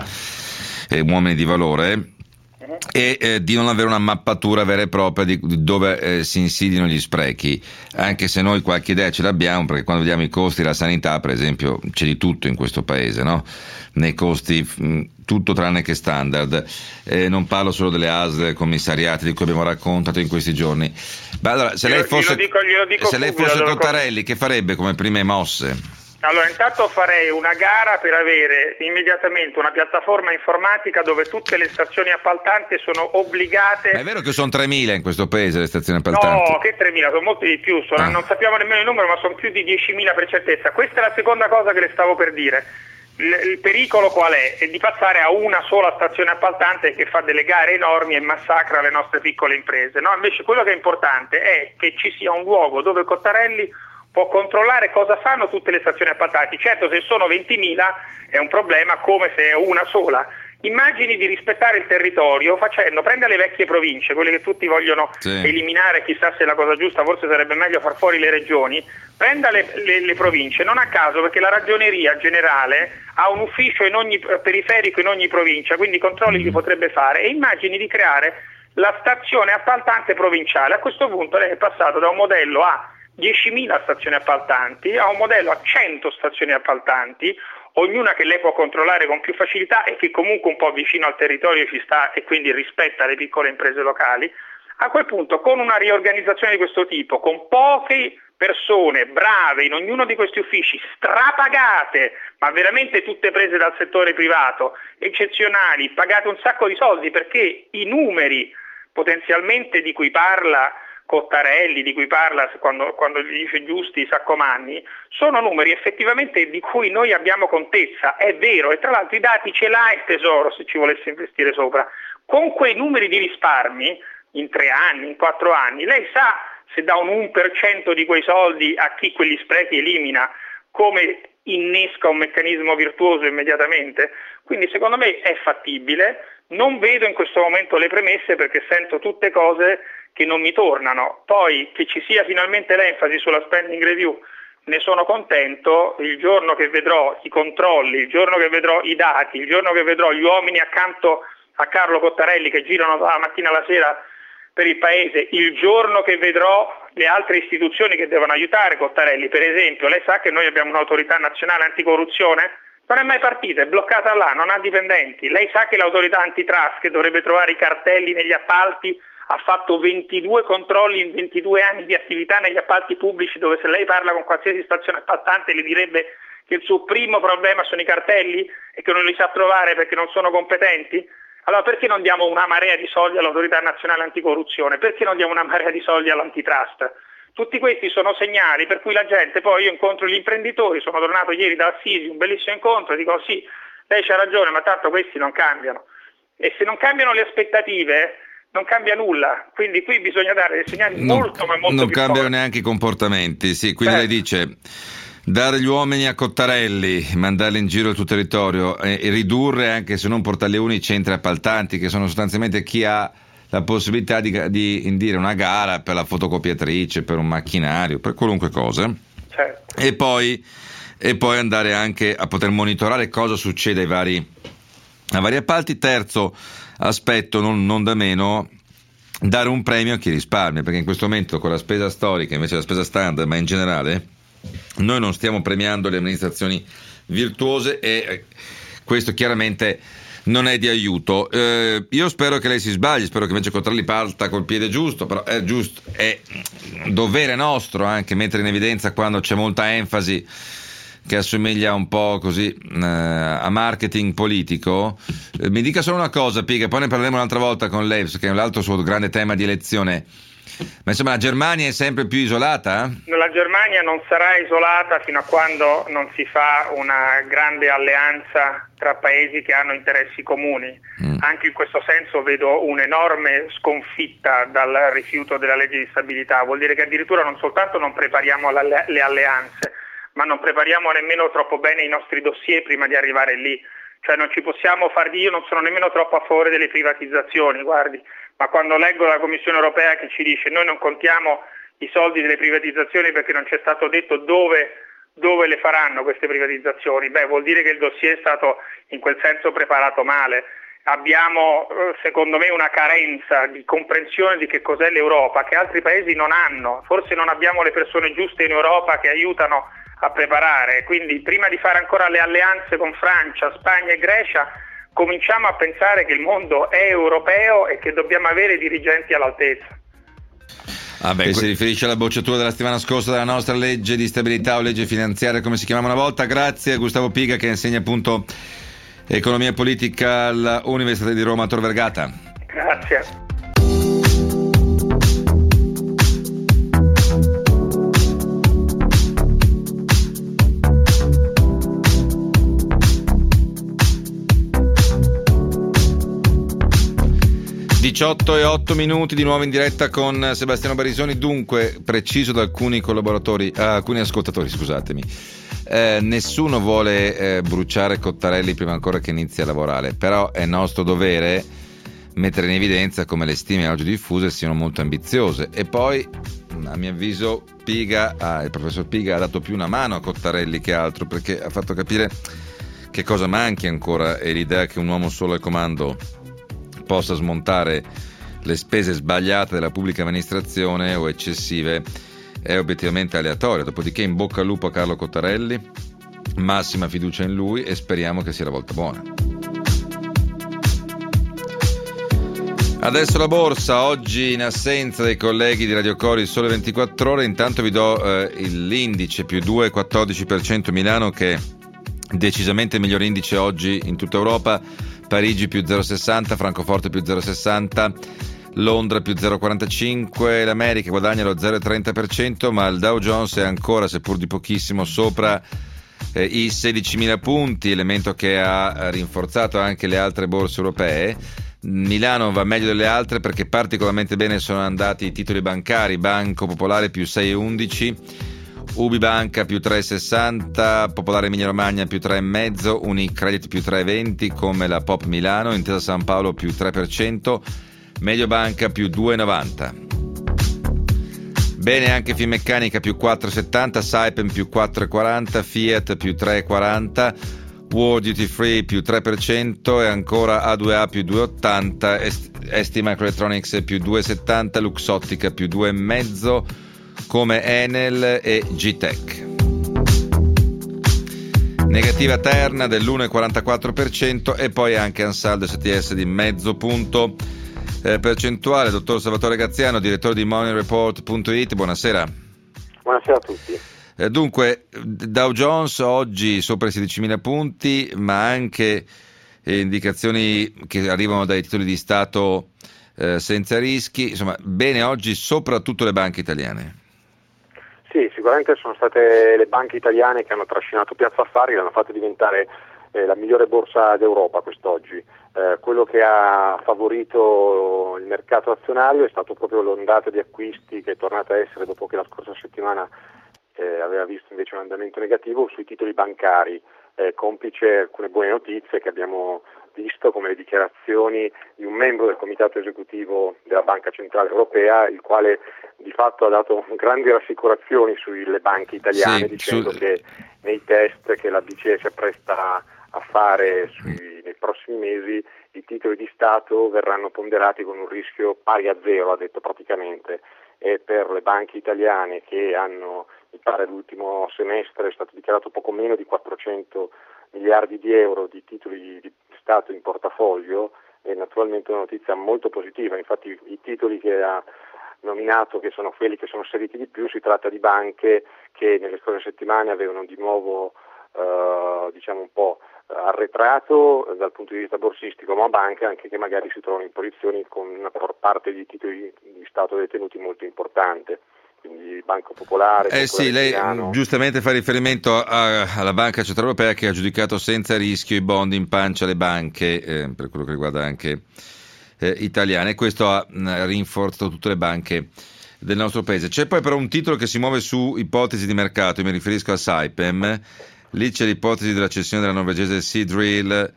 [SPEAKER 2] di valore, e di non avere una mappatura vera e propria di dove si insidiano gli sprechi, anche se noi qualche idea ce l'abbiamo, perché quando vediamo i costi della sanità, per esempio, c'è di tutto in questo paese, no? Nei costi tutto tranne che standard, non parlo solo delle ASL, dei commissariati di cui abbiamo raccontato in questi giorni. Ma allora, se lei fosse Cottarelli, che farebbe come prime mosse?
[SPEAKER 5] Allora, intanto farei una gara per avere immediatamente una piattaforma informatica dove tutte le stazioni appaltanti sono obbligate.
[SPEAKER 2] Ma è vero che sono 3.000 in questo paese le stazioni appaltanti?
[SPEAKER 5] No, che 3.000, sono molti di più, non sappiamo nemmeno il numero, ma sono più di 10.000 per certezza. Questa è la seconda cosa che le stavo per dire. Il pericolo qual è? È di passare a una sola stazione appaltante che fa delle gare enormi e massacra le nostre piccole imprese. No, invece quello che è importante è che ci sia un luogo dove Cottarelli può controllare cosa fanno tutte le stazioni appaltanti. Certo, se sono 20.000 è un problema come se è una sola. Immagini di rispettare il territorio prenda le vecchie province, quelle che tutti vogliono eliminare, chissà se è la cosa giusta, forse sarebbe meglio far fuori le regioni, prenda le province, non a caso, perché la ragioneria generale ha un ufficio periferico in ogni provincia, quindi controlli li potrebbe fare, e immagini di creare la stazione appaltante provinciale. A questo punto lei è passato da un modello a 10.000 stazioni appaltanti a un modello a 100 stazioni appaltanti, ognuna che lei può controllare con più facilità e che comunque un po' vicino al territorio ci sta e quindi rispetta le piccole imprese locali, A quel punto, con una riorganizzazione di questo tipo, con poche persone brave in ognuno di questi uffici, strapagate, ma veramente tutte prese dal settore privato, eccezionali, pagate un sacco di soldi, perché i numeri potenzialmente di cui parla Cottarelli, di cui parla quando gli dice Giusti, Saccomanni, sono numeri effettivamente di cui noi abbiamo contezza, è vero, e tra l'altro i dati ce l'ha il Tesoro se ci volesse investire sopra. Con quei numeri di risparmi, in 3 anni, in 4 anni, lei sa se dà un 1% di quei soldi a chi quegli sprechi elimina, come innesca un meccanismo virtuoso immediatamente? Quindi secondo me è fattibile, non vedo in questo momento le premesse perché sento tutte cose che non mi tornano. Poi che ci sia finalmente l'enfasi sulla spending review, ne sono contento. Il giorno che vedrò i controlli, il giorno che vedrò i dati, il giorno che vedrò gli uomini accanto a Carlo Cottarelli che girano dalla mattina alla sera per il paese, il giorno che vedrò le altre istituzioni che devono aiutare Cottarelli, per esempio, lei sa che noi abbiamo un'autorità nazionale anticorruzione, non è mai partita, è bloccata là, non ha dipendenti. Lei sa che l'autorità antitrust, che dovrebbe trovare i cartelli negli appalti, ha fatto 22 controlli in 22 anni di attività negli appalti pubblici, dove se lei parla con qualsiasi stazione appaltante le direbbe che il suo primo problema sono i cartelli e che non li sa trovare perché non sono competenti? Allora perché non diamo una marea di soldi all'autorità nazionale anticorruzione? Perché non diamo una marea di soldi all'antitrust? Tutti questi sono segnali per cui la gente, poi io incontro gli imprenditori, sono tornato ieri da Assisi, un bellissimo incontro, dico sì, lei c'ha ragione, ma tanto questi non cambiano. E se non cambiano le aspettative, non cambia nulla, quindi qui bisogna dare dei segnali molto ma molto
[SPEAKER 2] non
[SPEAKER 5] più
[SPEAKER 2] cambiano
[SPEAKER 5] forti.
[SPEAKER 2] Neanche i comportamenti, sì, quindi lei dice dare gli uomini a Cottarelli, mandarli in giro al tuo territorio e ridurre, anche se non portarli uno, i centri appaltanti, che sono sostanzialmente chi ha la possibilità di indire una gara per la fotocopiatrice, per un macchinario, per qualunque cosa.
[SPEAKER 5] Certo.
[SPEAKER 2] E poi andare anche a poter monitorare cosa succede ai vari appalti. Terzo aspetto, non da meno, dare un premio a chi risparmia, perché in questo momento con la spesa storica, invece la spesa standard, ma in generale, noi non stiamo premiando le amministrazioni virtuose e questo chiaramente non è di aiuto. Io spero che lei si sbagli, spero che invece Cottarelli parta col piede giusto, però è dovere nostro anche mettere in evidenza quando c'è molta enfasi che assomiglia un po' così a marketing politico. Mi dica solo una cosa, Piga, poi ne parleremo un'altra volta con lei, che è l'altro suo grande tema di elezione. Ma insomma la Germania è sempre più isolata?
[SPEAKER 5] La Germania non sarà isolata fino a quando non si fa una grande alleanza tra paesi che hanno interessi comuni. Anche in questo senso vedo un'enorme sconfitta dal rifiuto della legge di stabilità. Vuol dire che addirittura non soltanto non prepariamo le alleanze, ma non prepariamo nemmeno troppo bene i nostri dossier prima di arrivare lì. Cioè non ci possiamo far dire, io non sono nemmeno troppo a favore delle privatizzazioni, guardi, ma quando leggo la Commissione europea che ci dice noi non contiamo i soldi delle privatizzazioni perché non ci è stato detto dove le faranno queste privatizzazioni, vuol dire che il dossier è stato in quel senso preparato male. Abbiamo secondo me una carenza di comprensione di che cos'è l'Europa che altri paesi non hanno, forse non abbiamo le persone giuste in Europa che aiutano a preparare, quindi prima di fare ancora le alleanze con Francia, Spagna e Grecia cominciamo a pensare che il mondo è europeo e che dobbiamo avere dirigenti all'altezza.
[SPEAKER 2] Si riferisce alla bocciatura della settimana scorsa della nostra legge di stabilità o legge finanziaria, come si chiamava una volta. Grazie a Gustavo Piga, che insegna appunto economia e politica all'Università di Roma Tor Vergata.
[SPEAKER 5] Grazie.
[SPEAKER 2] 18:08 di nuovo in diretta con Sebastiano Barisoni. Dunque, preciso da alcuni ascoltatori, scusatemi, nessuno vuole bruciare Cottarelli prima ancora che inizi a lavorare, però è nostro dovere mettere in evidenza come le stime oggi diffuse siano molto ambiziose. E poi, a mio avviso, il professor Piga ha dato più una mano a Cottarelli che altro, perché ha fatto capire che cosa manchi ancora, e l'idea che un uomo solo al comando possa smontare le spese sbagliate della pubblica amministrazione o eccessive è obiettivamente aleatorio. Dopodiché in bocca al lupo a Carlo Cottarelli, massima fiducia in lui e speriamo che sia la volta buona. Adesso la borsa, oggi in assenza dei colleghi di Radio Cori Sole 24 Ore, intanto vi do l'indice più 2,14% Milano, che è decisamente il miglior indice oggi in tutta Europa, Parigi più 0,60, Francoforte più 0,60, Londra più 0,45, l'America guadagna lo 0,30%, ma il Dow Jones è ancora, seppur di pochissimo, sopra i 16.000 punti, elemento che ha rinforzato anche le altre borse europee. Milano va meglio delle altre perché particolarmente bene sono andati i titoli bancari, Banco Popolare più 6,11, Ubibanca più 3,60, Popolare Emilia Romagna più 3,5, Unicredit più 3,20 come la Pop Milano, Intesa San Paolo più 3%, Mediobanca più 2,90. Bene anche Finmeccanica più 4,70, Saipem più 4,40, Fiat più 3,40, World Duty Free più 3% e ancora A2A più 2,80, ST Microelectronics più 2,70, Luxottica più 2,5 come Enel e G-Tech. Negativa Terna dell'1,44% e poi anche Ansaldo STS di mezzo punto percentuale. Dottor Salvatore Graziano, direttore di MoneyReport.it, buonasera.
[SPEAKER 6] Buonasera a tutti.
[SPEAKER 2] Dunque, Dow Jones oggi sopra i 16.000 punti, ma anche indicazioni che arrivano dai titoli di Stato senza rischi, insomma, bene oggi soprattutto le banche italiane.
[SPEAKER 6] Sì, sicuramente sono state le banche italiane che hanno trascinato Piazza Affari, l'hanno fatto diventare la migliore borsa d'Europa quest'oggi. Quello che ha favorito il mercato azionario è stato proprio l'ondata di acquisti che è tornata a essere dopo che la scorsa settimana aveva visto invece un andamento negativo sui titoli bancari, complice alcune buone notizie che abbiamo visto come le dichiarazioni di un membro del comitato esecutivo della Banca Centrale Europea, il quale di fatto ha dato grandi rassicurazioni sulle banche italiane, dicendo che nei test che la BCE si appresta a fare nei prossimi mesi i titoli di Stato verranno ponderati con un rischio pari a zero, ha detto praticamente, e per le banche italiane che hanno, mi pare l'ultimo semestre è stato dichiarato poco meno di 400 miliardi di euro di titoli di Stato in portafoglio, è naturalmente una notizia molto positiva. Infatti i titoli che ha nominato, che sono quelli che sono serviti di più, si tratta di banche che nelle scorse settimane avevano di nuovo diciamo un po' arretrato dal punto di vista borsistico, ma banche anche che magari si trovano in posizioni con una parte di titoli di Stato detenuti molto importante. Quindi Banco Popolare.
[SPEAKER 2] Sì, lei giustamente fa riferimento alla Banca Centrale Europea che ha giudicato senza rischio i bond in pancia alle banche, per quello che riguarda anche italiane, e questo ha rinforzato tutte le banche del nostro paese. C'è poi però un titolo che si muove su ipotesi di mercato, io mi riferisco a Saipem. Lì c'è l'ipotesi della cessione della norvegese Seadrill,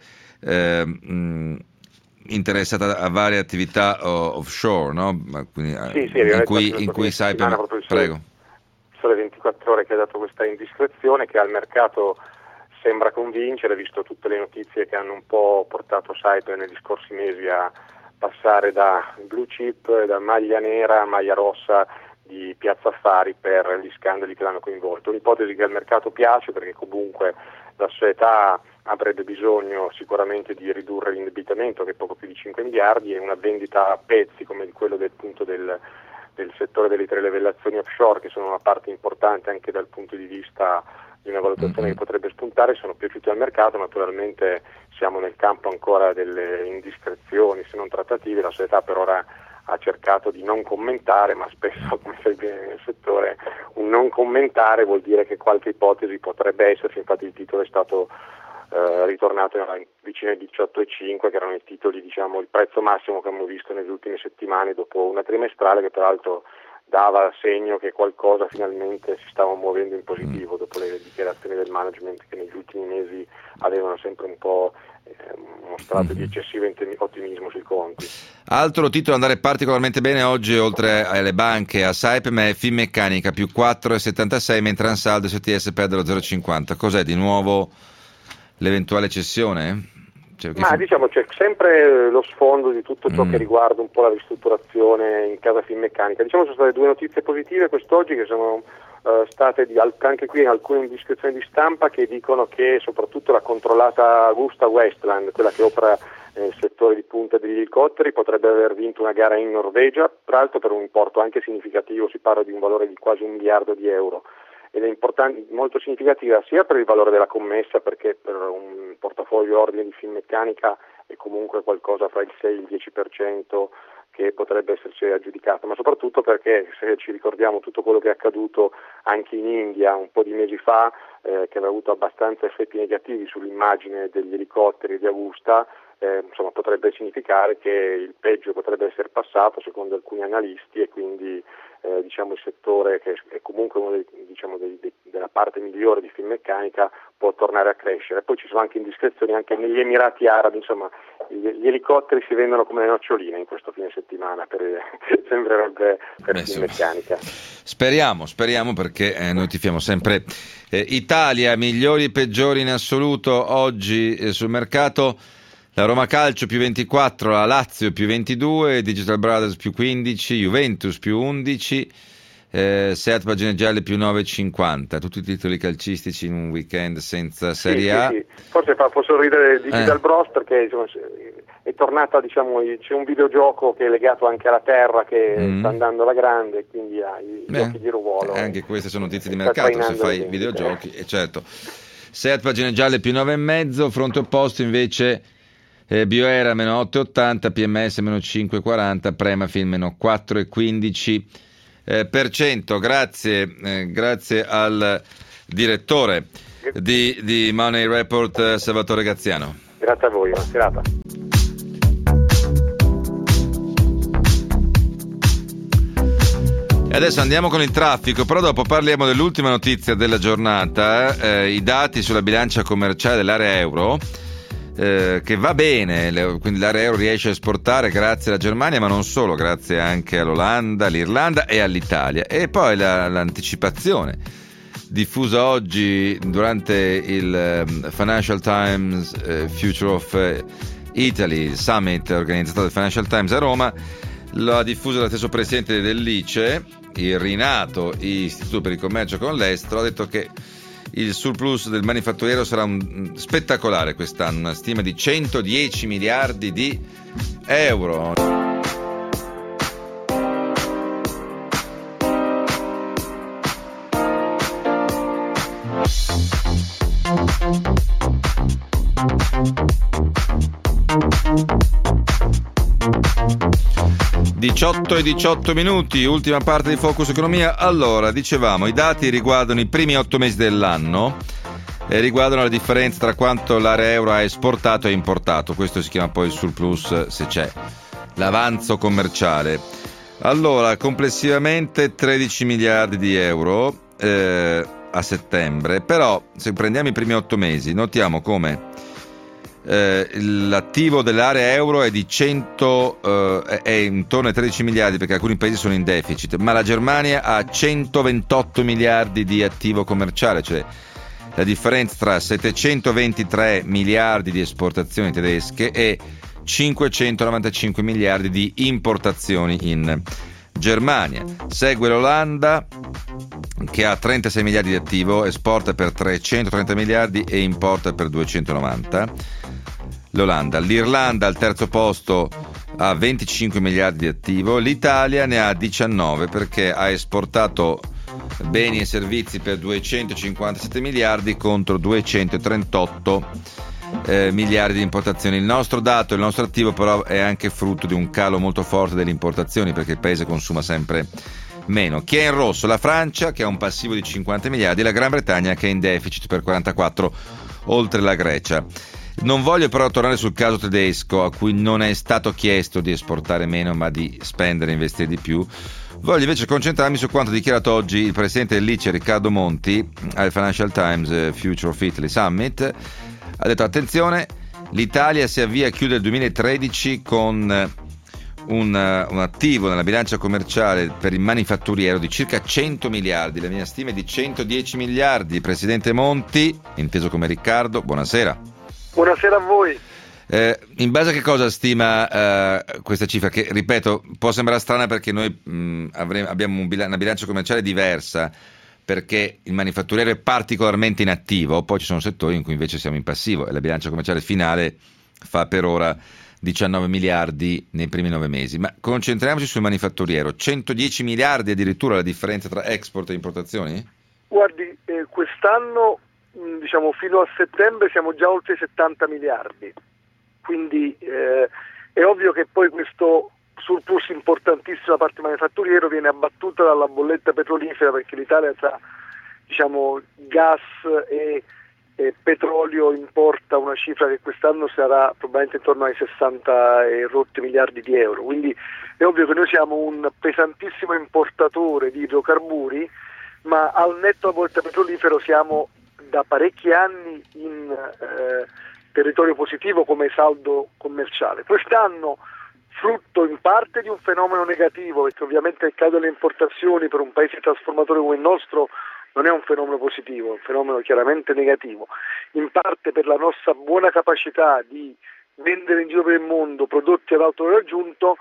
[SPEAKER 2] interessata a varie attività offshore, no? Quindi,
[SPEAKER 6] sì,
[SPEAKER 2] in cui Saipem, prego.
[SPEAKER 6] Sole 24 Ore che ha dato questa indiscrezione che al mercato sembra convincere, visto tutte le notizie che hanno un po' portato Saipem negli scorsi mesi a passare da blue chip, da maglia nera a maglia rossa di Piazza Affari per gli scandali che l'hanno coinvolto. Un'ipotesi che al mercato piace perché comunque la società avrebbe bisogno sicuramente di ridurre l'indebitamento, che è poco più di 5 miliardi, e una vendita a pezzi come quello del settore delle trilevellazioni offshore, che sono una parte importante anche dal punto di vista di una valutazione che potrebbe spuntare, sono piaciuti al mercato. Naturalmente siamo nel campo ancora delle indiscrezioni, se non trattative. La società per ora ha cercato di non commentare, ma spesso, come sai bene nel settore, un non commentare vuol dire che qualche ipotesi potrebbe esserci. Infatti il titolo è stato ritornato vicino ai 18,5, che erano i titoli, diciamo, il prezzo massimo che abbiamo visto nelle ultime settimane, dopo una trimestrale che peraltro dava segno che qualcosa finalmente si stava muovendo in positivo dopo le dichiarazioni del management che negli ultimi mesi avevano sempre un po' mostrato di eccessivo ottimismo sui conti.
[SPEAKER 2] Altro titolo ad andare particolarmente bene oggi, oltre alle banche, a Saipem, è Finmeccanica più 4,76, mentre Ansaldo STS perde lo 0,50. Cos'è di nuovo l'eventuale cessione?
[SPEAKER 6] Diciamo c'è sempre lo sfondo di tutto ciò che riguarda un po' la ristrutturazione in casa Finmeccanica. Diciamo sono state due notizie positive quest'oggi che sono state anche qui alcune indiscrezioni di stampa che dicono che soprattutto la controllata Augusta Westland, quella che opera nel settore di punta degli elicotteri, potrebbe aver vinto una gara in Norvegia, tra l'altro per un importo anche significativo, si parla di un valore di quasi €1 miliardo, ed è molto significativa sia per il valore della commessa, perché per un portafoglio ordine di Finmeccanica è comunque qualcosa fra il 6 e il 10% che potrebbe esserci aggiudicato, ma soprattutto perché, se ci ricordiamo tutto quello che è accaduto anche in India un po' di mesi fa, che aveva avuto abbastanza effetti negativi sull'immagine degli elicotteri di Augusta, insomma potrebbe significare che il peggio potrebbe essere passato secondo alcuni analisti, e quindi il settore, che è comunque uno della parte migliore di Finmeccanica, può tornare a crescere. Poi ci sono anche indiscrezioni anche negli Emirati Arabi, insomma gli elicotteri si vendono come le noccioline in questo fine settimana, sembrerebbe per Finmeccanica.
[SPEAKER 2] Speriamo perché noi tifiamo sempre Italia. Migliori e peggiori in assoluto oggi sul mercato: la Roma Calcio più 24, la Lazio più 22, Digital Brothers più 15, Juventus più 11, Seat Pagine Gialle più 9,50. Tutti i titoli calcistici in un weekend senza Serie A.
[SPEAKER 6] Sì. Forse fa sorridere Digital Bros, perché insomma, è tornata, c'è un videogioco che è legato anche alla terra, che sta andando alla grande, quindi ha i giochi di ruolo.
[SPEAKER 2] Anche queste sono notizie di mercato, se fai videogiochi, certo. Seat Pagine Gialle più 9,5, fronte opposto invece Bioera meno 8,80, PMS meno 5,40, Premafilm meno 4,15%. Grazie al direttore di Money Report, Salvatore Graziano.
[SPEAKER 6] Grazie a voi, buona serata.
[SPEAKER 2] E adesso andiamo con il traffico, però dopo parliamo dell'ultima notizia della giornata, i dati sulla bilancia commerciale dell'area euro, che va bene, quindi l'area euro riesce a esportare grazie alla Germania, ma non solo, grazie anche all'Olanda, all'Irlanda e all'Italia. E poi l'anticipazione diffusa oggi durante il Financial Times Future of Italy Summit, organizzato dal Financial Times a Roma, l'ha diffusa lo stesso presidente dell'ICE, il rinato Istituto per il Commercio con l'Estero. Ha detto che il surplus del manifatturiero sarà spettacolare quest'anno, una stima di 110 miliardi di euro. e 18 minuti, ultima parte di Focus Economia. Allora, dicevamo, i dati riguardano i primi 8 mesi dell'anno e riguardano la differenza tra quanto l'area euro ha esportato e importato. Questo si chiama poi il surplus, se c'è, l'avanzo commerciale. Allora, complessivamente 13 miliardi di euro a settembre, però se prendiamo i primi 8 mesi notiamo come l'attivo dell'area euro è di è intorno ai 13 miliardi, perché alcuni paesi sono in deficit, ma la Germania ha 128 miliardi di attivo commerciale, cioè la differenza tra 723 miliardi di esportazioni tedesche e 595 miliardi di importazioni in Germania. Segue l'Olanda, che ha 36 miliardi di attivo, esporta per 330 miliardi e importa per 290. L'Irlanda al terzo posto ha 25 miliardi di attivo, l'Italia ne ha 19 perché ha esportato beni e servizi per 257 miliardi contro 238 miliardi di importazioni. Il nostro attivo però è anche frutto di un calo molto forte delle importazioni, perché il paese consuma sempre meno. Chi è in rosso? La Francia, che ha un passivo di 50 miliardi, e la Gran Bretagna, che è in deficit per 44, oltre la Grecia. Non voglio però tornare sul caso tedesco, a cui non è stato chiesto di esportare meno ma di spendere e investire di più. Voglio invece concentrarmi su quanto dichiarato oggi il presidente dell'ICE, Riccardo Monti, al Financial Times Future of Italy Summit. Ha detto: attenzione, l'Italia si avvia a chiudere il 2013 con un attivo nella bilancia commerciale per il manifatturiero di circa 100 miliardi. La mia stima è di 110 miliardi. Presidente Monti, inteso come Riccardo, buonasera.
[SPEAKER 7] Buonasera a voi.
[SPEAKER 2] In base a che cosa stima questa cifra, che ripeto può sembrare strana perché noi abbiamo una bilancia commerciale diversa, perché il manifatturiero è particolarmente in attivo, poi ci sono settori in cui invece siamo in passivo e la bilancia commerciale finale fa per ora 19 miliardi nei primi 9 mesi. Ma concentriamoci sul manifatturiero. 110 miliardi addirittura la differenza tra export e importazioni?
[SPEAKER 7] Guardi, quest'anno diciamo fino a settembre siamo già oltre i 70 miliardi, quindi è ovvio che poi questo surplus importantissimo da parte manifatturiero viene abbattuta dalla bolletta petrolifera, perché l'Italia tra diciamo gas e petrolio importa una cifra che quest'anno sarà probabilmente intorno ai 60 e rotti miliardi di euro, quindi è ovvio che noi siamo un pesantissimo importatore di idrocarburi, ma al netto della bolletta petrolifero siamo da parecchi anni in territorio positivo come saldo commerciale. Quest'anno, frutto in parte di un fenomeno negativo, perché ovviamente il calo delle importazioni per un paese trasformatore come il nostro non è un fenomeno positivo, è un fenomeno chiaramente negativo, in parte per la nostra buona capacità di vendere in giro per il mondo prodotti ad alto valore aggiunto,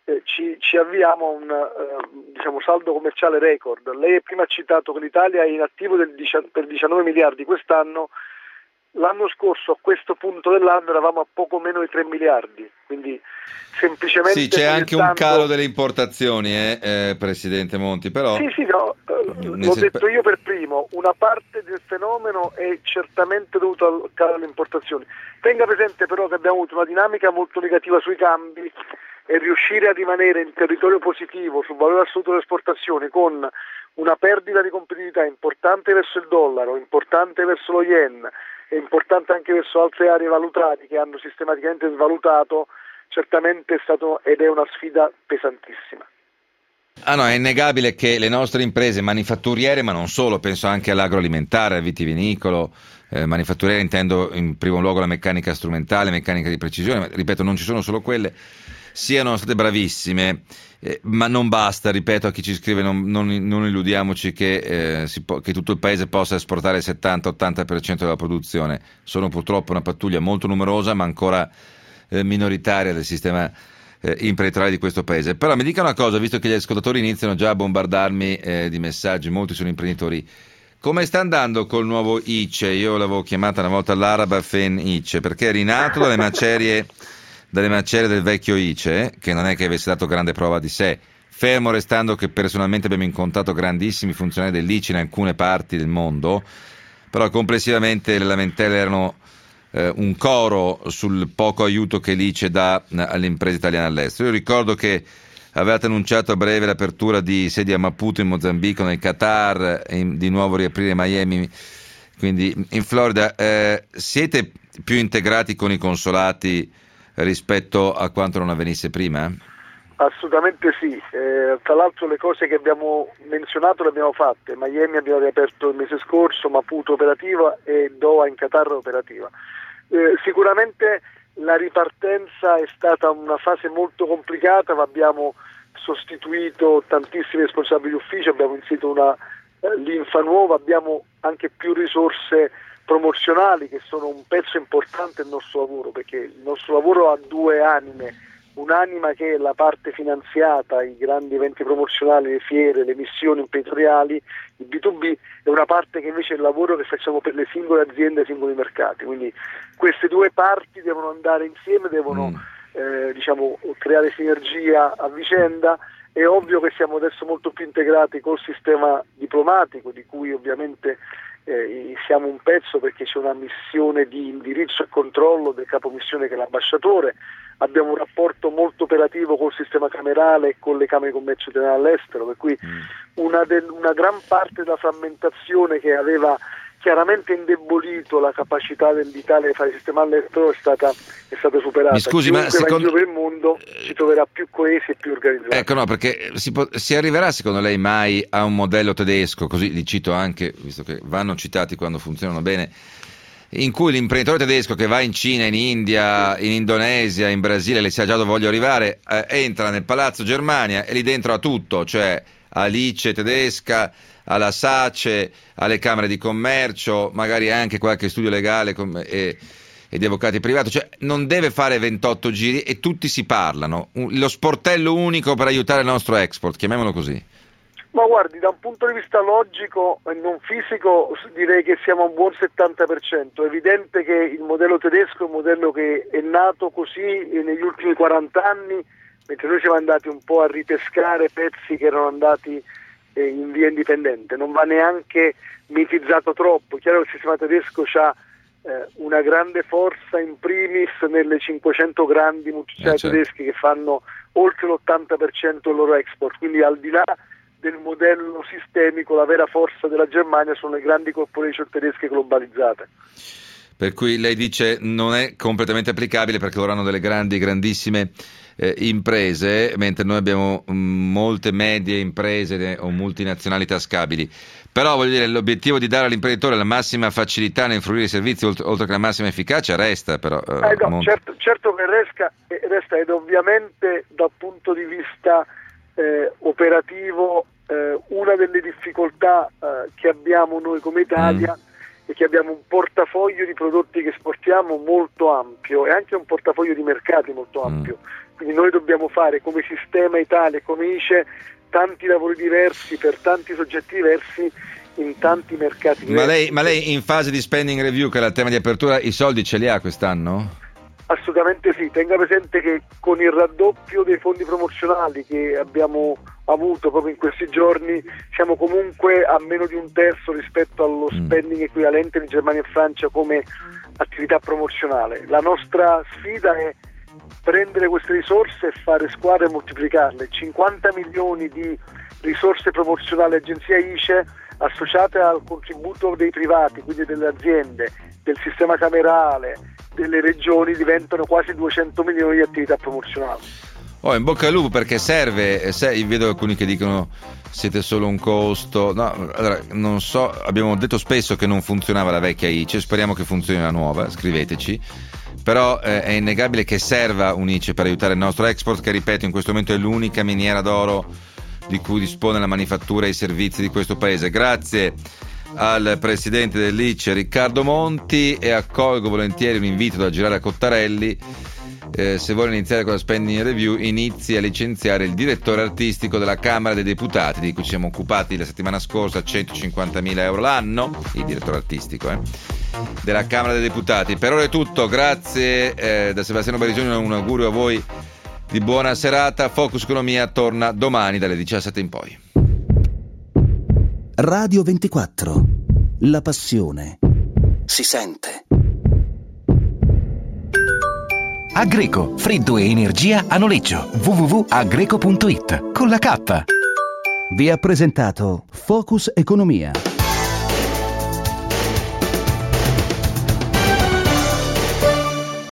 [SPEAKER 7] ci avviamo a un diciamo saldo commerciale record. Lei prima ha citato che l'Italia è in attivo per 19 miliardi quest'anno. L'anno scorso a questo punto dell'anno eravamo a poco meno di 3 miliardi, quindi semplicemente...
[SPEAKER 2] Sì, c'è anche un calo delle importazioni, Presidente Monti, però...
[SPEAKER 7] Sì, no, l'ho detto io per primo, una parte del fenomeno è certamente dovuta al calo delle importazioni. Tenga presente però che abbiamo avuto una dinamica molto negativa sui cambi, e riuscire a rimanere in territorio positivo sul valore assoluto delle esportazioni con una perdita di competitività importante verso il dollaro, importante verso lo yen e importante anche verso altre aree valutarie che hanno sistematicamente svalutato, certamente è stato ed è una sfida pesantissima.
[SPEAKER 2] No, è innegabile che le nostre imprese manifatturiere, ma non solo, penso anche all'agroalimentare, al vitivinicolo, manifatturiere intendo in primo luogo la meccanica strumentale, meccanica di precisione, ma ripeto non ci sono solo quelle, siano state bravissime, ma non basta, ripeto a chi ci scrive, non illudiamoci che tutto il paese possa esportare il 70-80% della produzione. Sono purtroppo una pattuglia molto numerosa ma ancora minoritaria del sistema imprenditoriale di questo paese. Però mi dica una cosa, visto che gli ascoltatori iniziano già a bombardarmi di messaggi, molti sono imprenditori, come sta andando col nuovo ICE? Io l'avevo chiamata una volta l'Araba Fen ICE, perché è rinato dalle macerie del vecchio ICE, che non è che avesse dato grande prova di sé, fermo restando che personalmente abbiamo incontrato grandissimi funzionari dell'ICE in alcune parti del mondo, però complessivamente le lamentele erano un coro sul poco aiuto che l'ICE dà alle imprese italiane all'estero. Io ricordo che avevate annunciato a breve l'apertura di sedi a Maputo in Mozambico, nel Qatar, di nuovo riaprire Miami, quindi in Florida. Siete più integrati con i consolati rispetto a quanto non avvenisse prima?
[SPEAKER 7] Assolutamente sì, tra l'altro le cose che abbiamo menzionato le abbiamo fatte. Miami abbiamo riaperto il mese scorso, Maputo operativa e Doha in Qatar operativa. Sicuramente la ripartenza è stata una fase molto complicata, ma abbiamo sostituito tantissimi responsabili ufficio, abbiamo inserito una linfa nuova, abbiamo anche più risorse promozionali che sono un pezzo importante del nostro lavoro, perché il nostro lavoro ha due anime, un'anima che è la parte finanziata, i grandi eventi promozionali, le fiere, le missioni imprenditoriali, il B2B, e una parte che invece è il lavoro che facciamo per le singole aziende, i singoli mercati. Quindi queste due parti devono andare insieme, devono creare sinergia a vicenda. È ovvio che siamo adesso molto più integrati col sistema diplomatico, di cui ovviamente siamo un pezzo, perché c'è una missione di indirizzo e controllo del capo missione che è l'ambasciatore. Abbiamo un rapporto molto operativo col sistema camerale e con le camere di commercio italiane all'estero, per cui una gran parte della frammentazione che aveva chiaramente indebolito la capacità dell'Italia di fare sistema all'estero è stata superata.
[SPEAKER 2] Mi scusi, ma secondo
[SPEAKER 7] il mondo si troverà più coesi e più organizzati.
[SPEAKER 2] Ecco, no, perché si arriverà secondo lei mai a un modello tedesco, così li cito anche, visto che vanno citati quando funzionano bene, in cui l'imprenditore tedesco che va in Cina, in India, in Indonesia, in Brasile, le sa già dove voglio arrivare, entra nel Palazzo Germania e lì dentro ha tutto, cioè all'ICE tedesca, alla SACE, alle camere di commercio, magari anche qualche studio legale e di avvocati privati, cioè non deve fare 28 giri e tutti si parlano, lo sportello unico per aiutare il nostro export, chiamiamolo così.
[SPEAKER 7] Ma guardi, da un punto di vista logico e non fisico direi che siamo a un buon 70%. È evidente che il modello tedesco è un modello che è nato così negli ultimi 40 anni, mentre noi siamo andati un po' a ripescare pezzi che erano andati in via indipendente. Non va neanche mitizzato troppo. È chiaro che il sistema tedesco ha una grande forza in primis nelle 500 grandi multinazionali tedesche che fanno oltre l'80% del loro export, quindi al di là del modello sistemico la vera forza della Germania sono le grandi corporation tedesche globalizzate.
[SPEAKER 2] Per cui lei dice non è completamente applicabile perché loro hanno delle grandissime imprese, mentre noi abbiamo molte medie imprese o multinazionali tascabili. Però voglio dire, l'obiettivo di dare all'imprenditore la massima facilità nel fruire i servizi oltre che la massima efficacia resta però.
[SPEAKER 7] Certo che resta ed ovviamente dal punto di vista operativo una delle difficoltà che abbiamo noi come Italia è che abbiamo un portafoglio di prodotti che esportiamo molto ampio e anche un portafoglio di mercati molto ampio, quindi noi dobbiamo fare come sistema Italia e come ICE tanti lavori diversi per tanti soggetti diversi in tanti mercati diversi.
[SPEAKER 2] Ma lei in fase di spending review, che era il tema di apertura, i soldi ce li ha quest'anno?
[SPEAKER 7] Assolutamente sì, tenga presente che con il raddoppio dei fondi promozionali che abbiamo avuto proprio in questi giorni siamo comunque a meno di un terzo rispetto allo spending equivalente di Germania e Francia come attività promozionale. La nostra sfida è prendere queste risorse e fare squadre e moltiplicarle. 50 milioni di risorse promozionali agenzia ICE associate al contributo dei privati, quindi delle aziende, del sistema camerale, delle regioni, diventano quasi 200 milioni di attività promozionali.
[SPEAKER 2] In bocca al lupo, perché serve. Vedo alcuni che dicono siete solo un costo. No, allora, non so, abbiamo detto spesso che non funzionava la vecchia ICE, speriamo che funzioni la nuova, scriveteci. Però è innegabile che serva un ICE per aiutare il nostro export, che ripeto in questo momento è l'unica miniera d'oro di cui dispone la manifattura e i servizi di questo paese. Grazie al presidente dell'ICE Riccardo Monti, e accolgo volentieri un invito da girare a Cottarelli. Se vuole iniziare con la spending review, inizi a licenziare il direttore artistico della Camera dei Deputati, di cui ci siamo occupati la settimana scorsa, 150.000 euro l'anno, il direttore artistico della Camera dei Deputati. Per ora è tutto, grazie da Sebastiano Barisoni, un augurio a voi di buona serata. Focus Economia torna domani dalle 17 in poi.
[SPEAKER 1] Radio 24, la passione si sente.
[SPEAKER 8] Agreco, freddo e energia a noleggio. www.agreco.it con la K.
[SPEAKER 1] Vi ha presentato Focus Economia.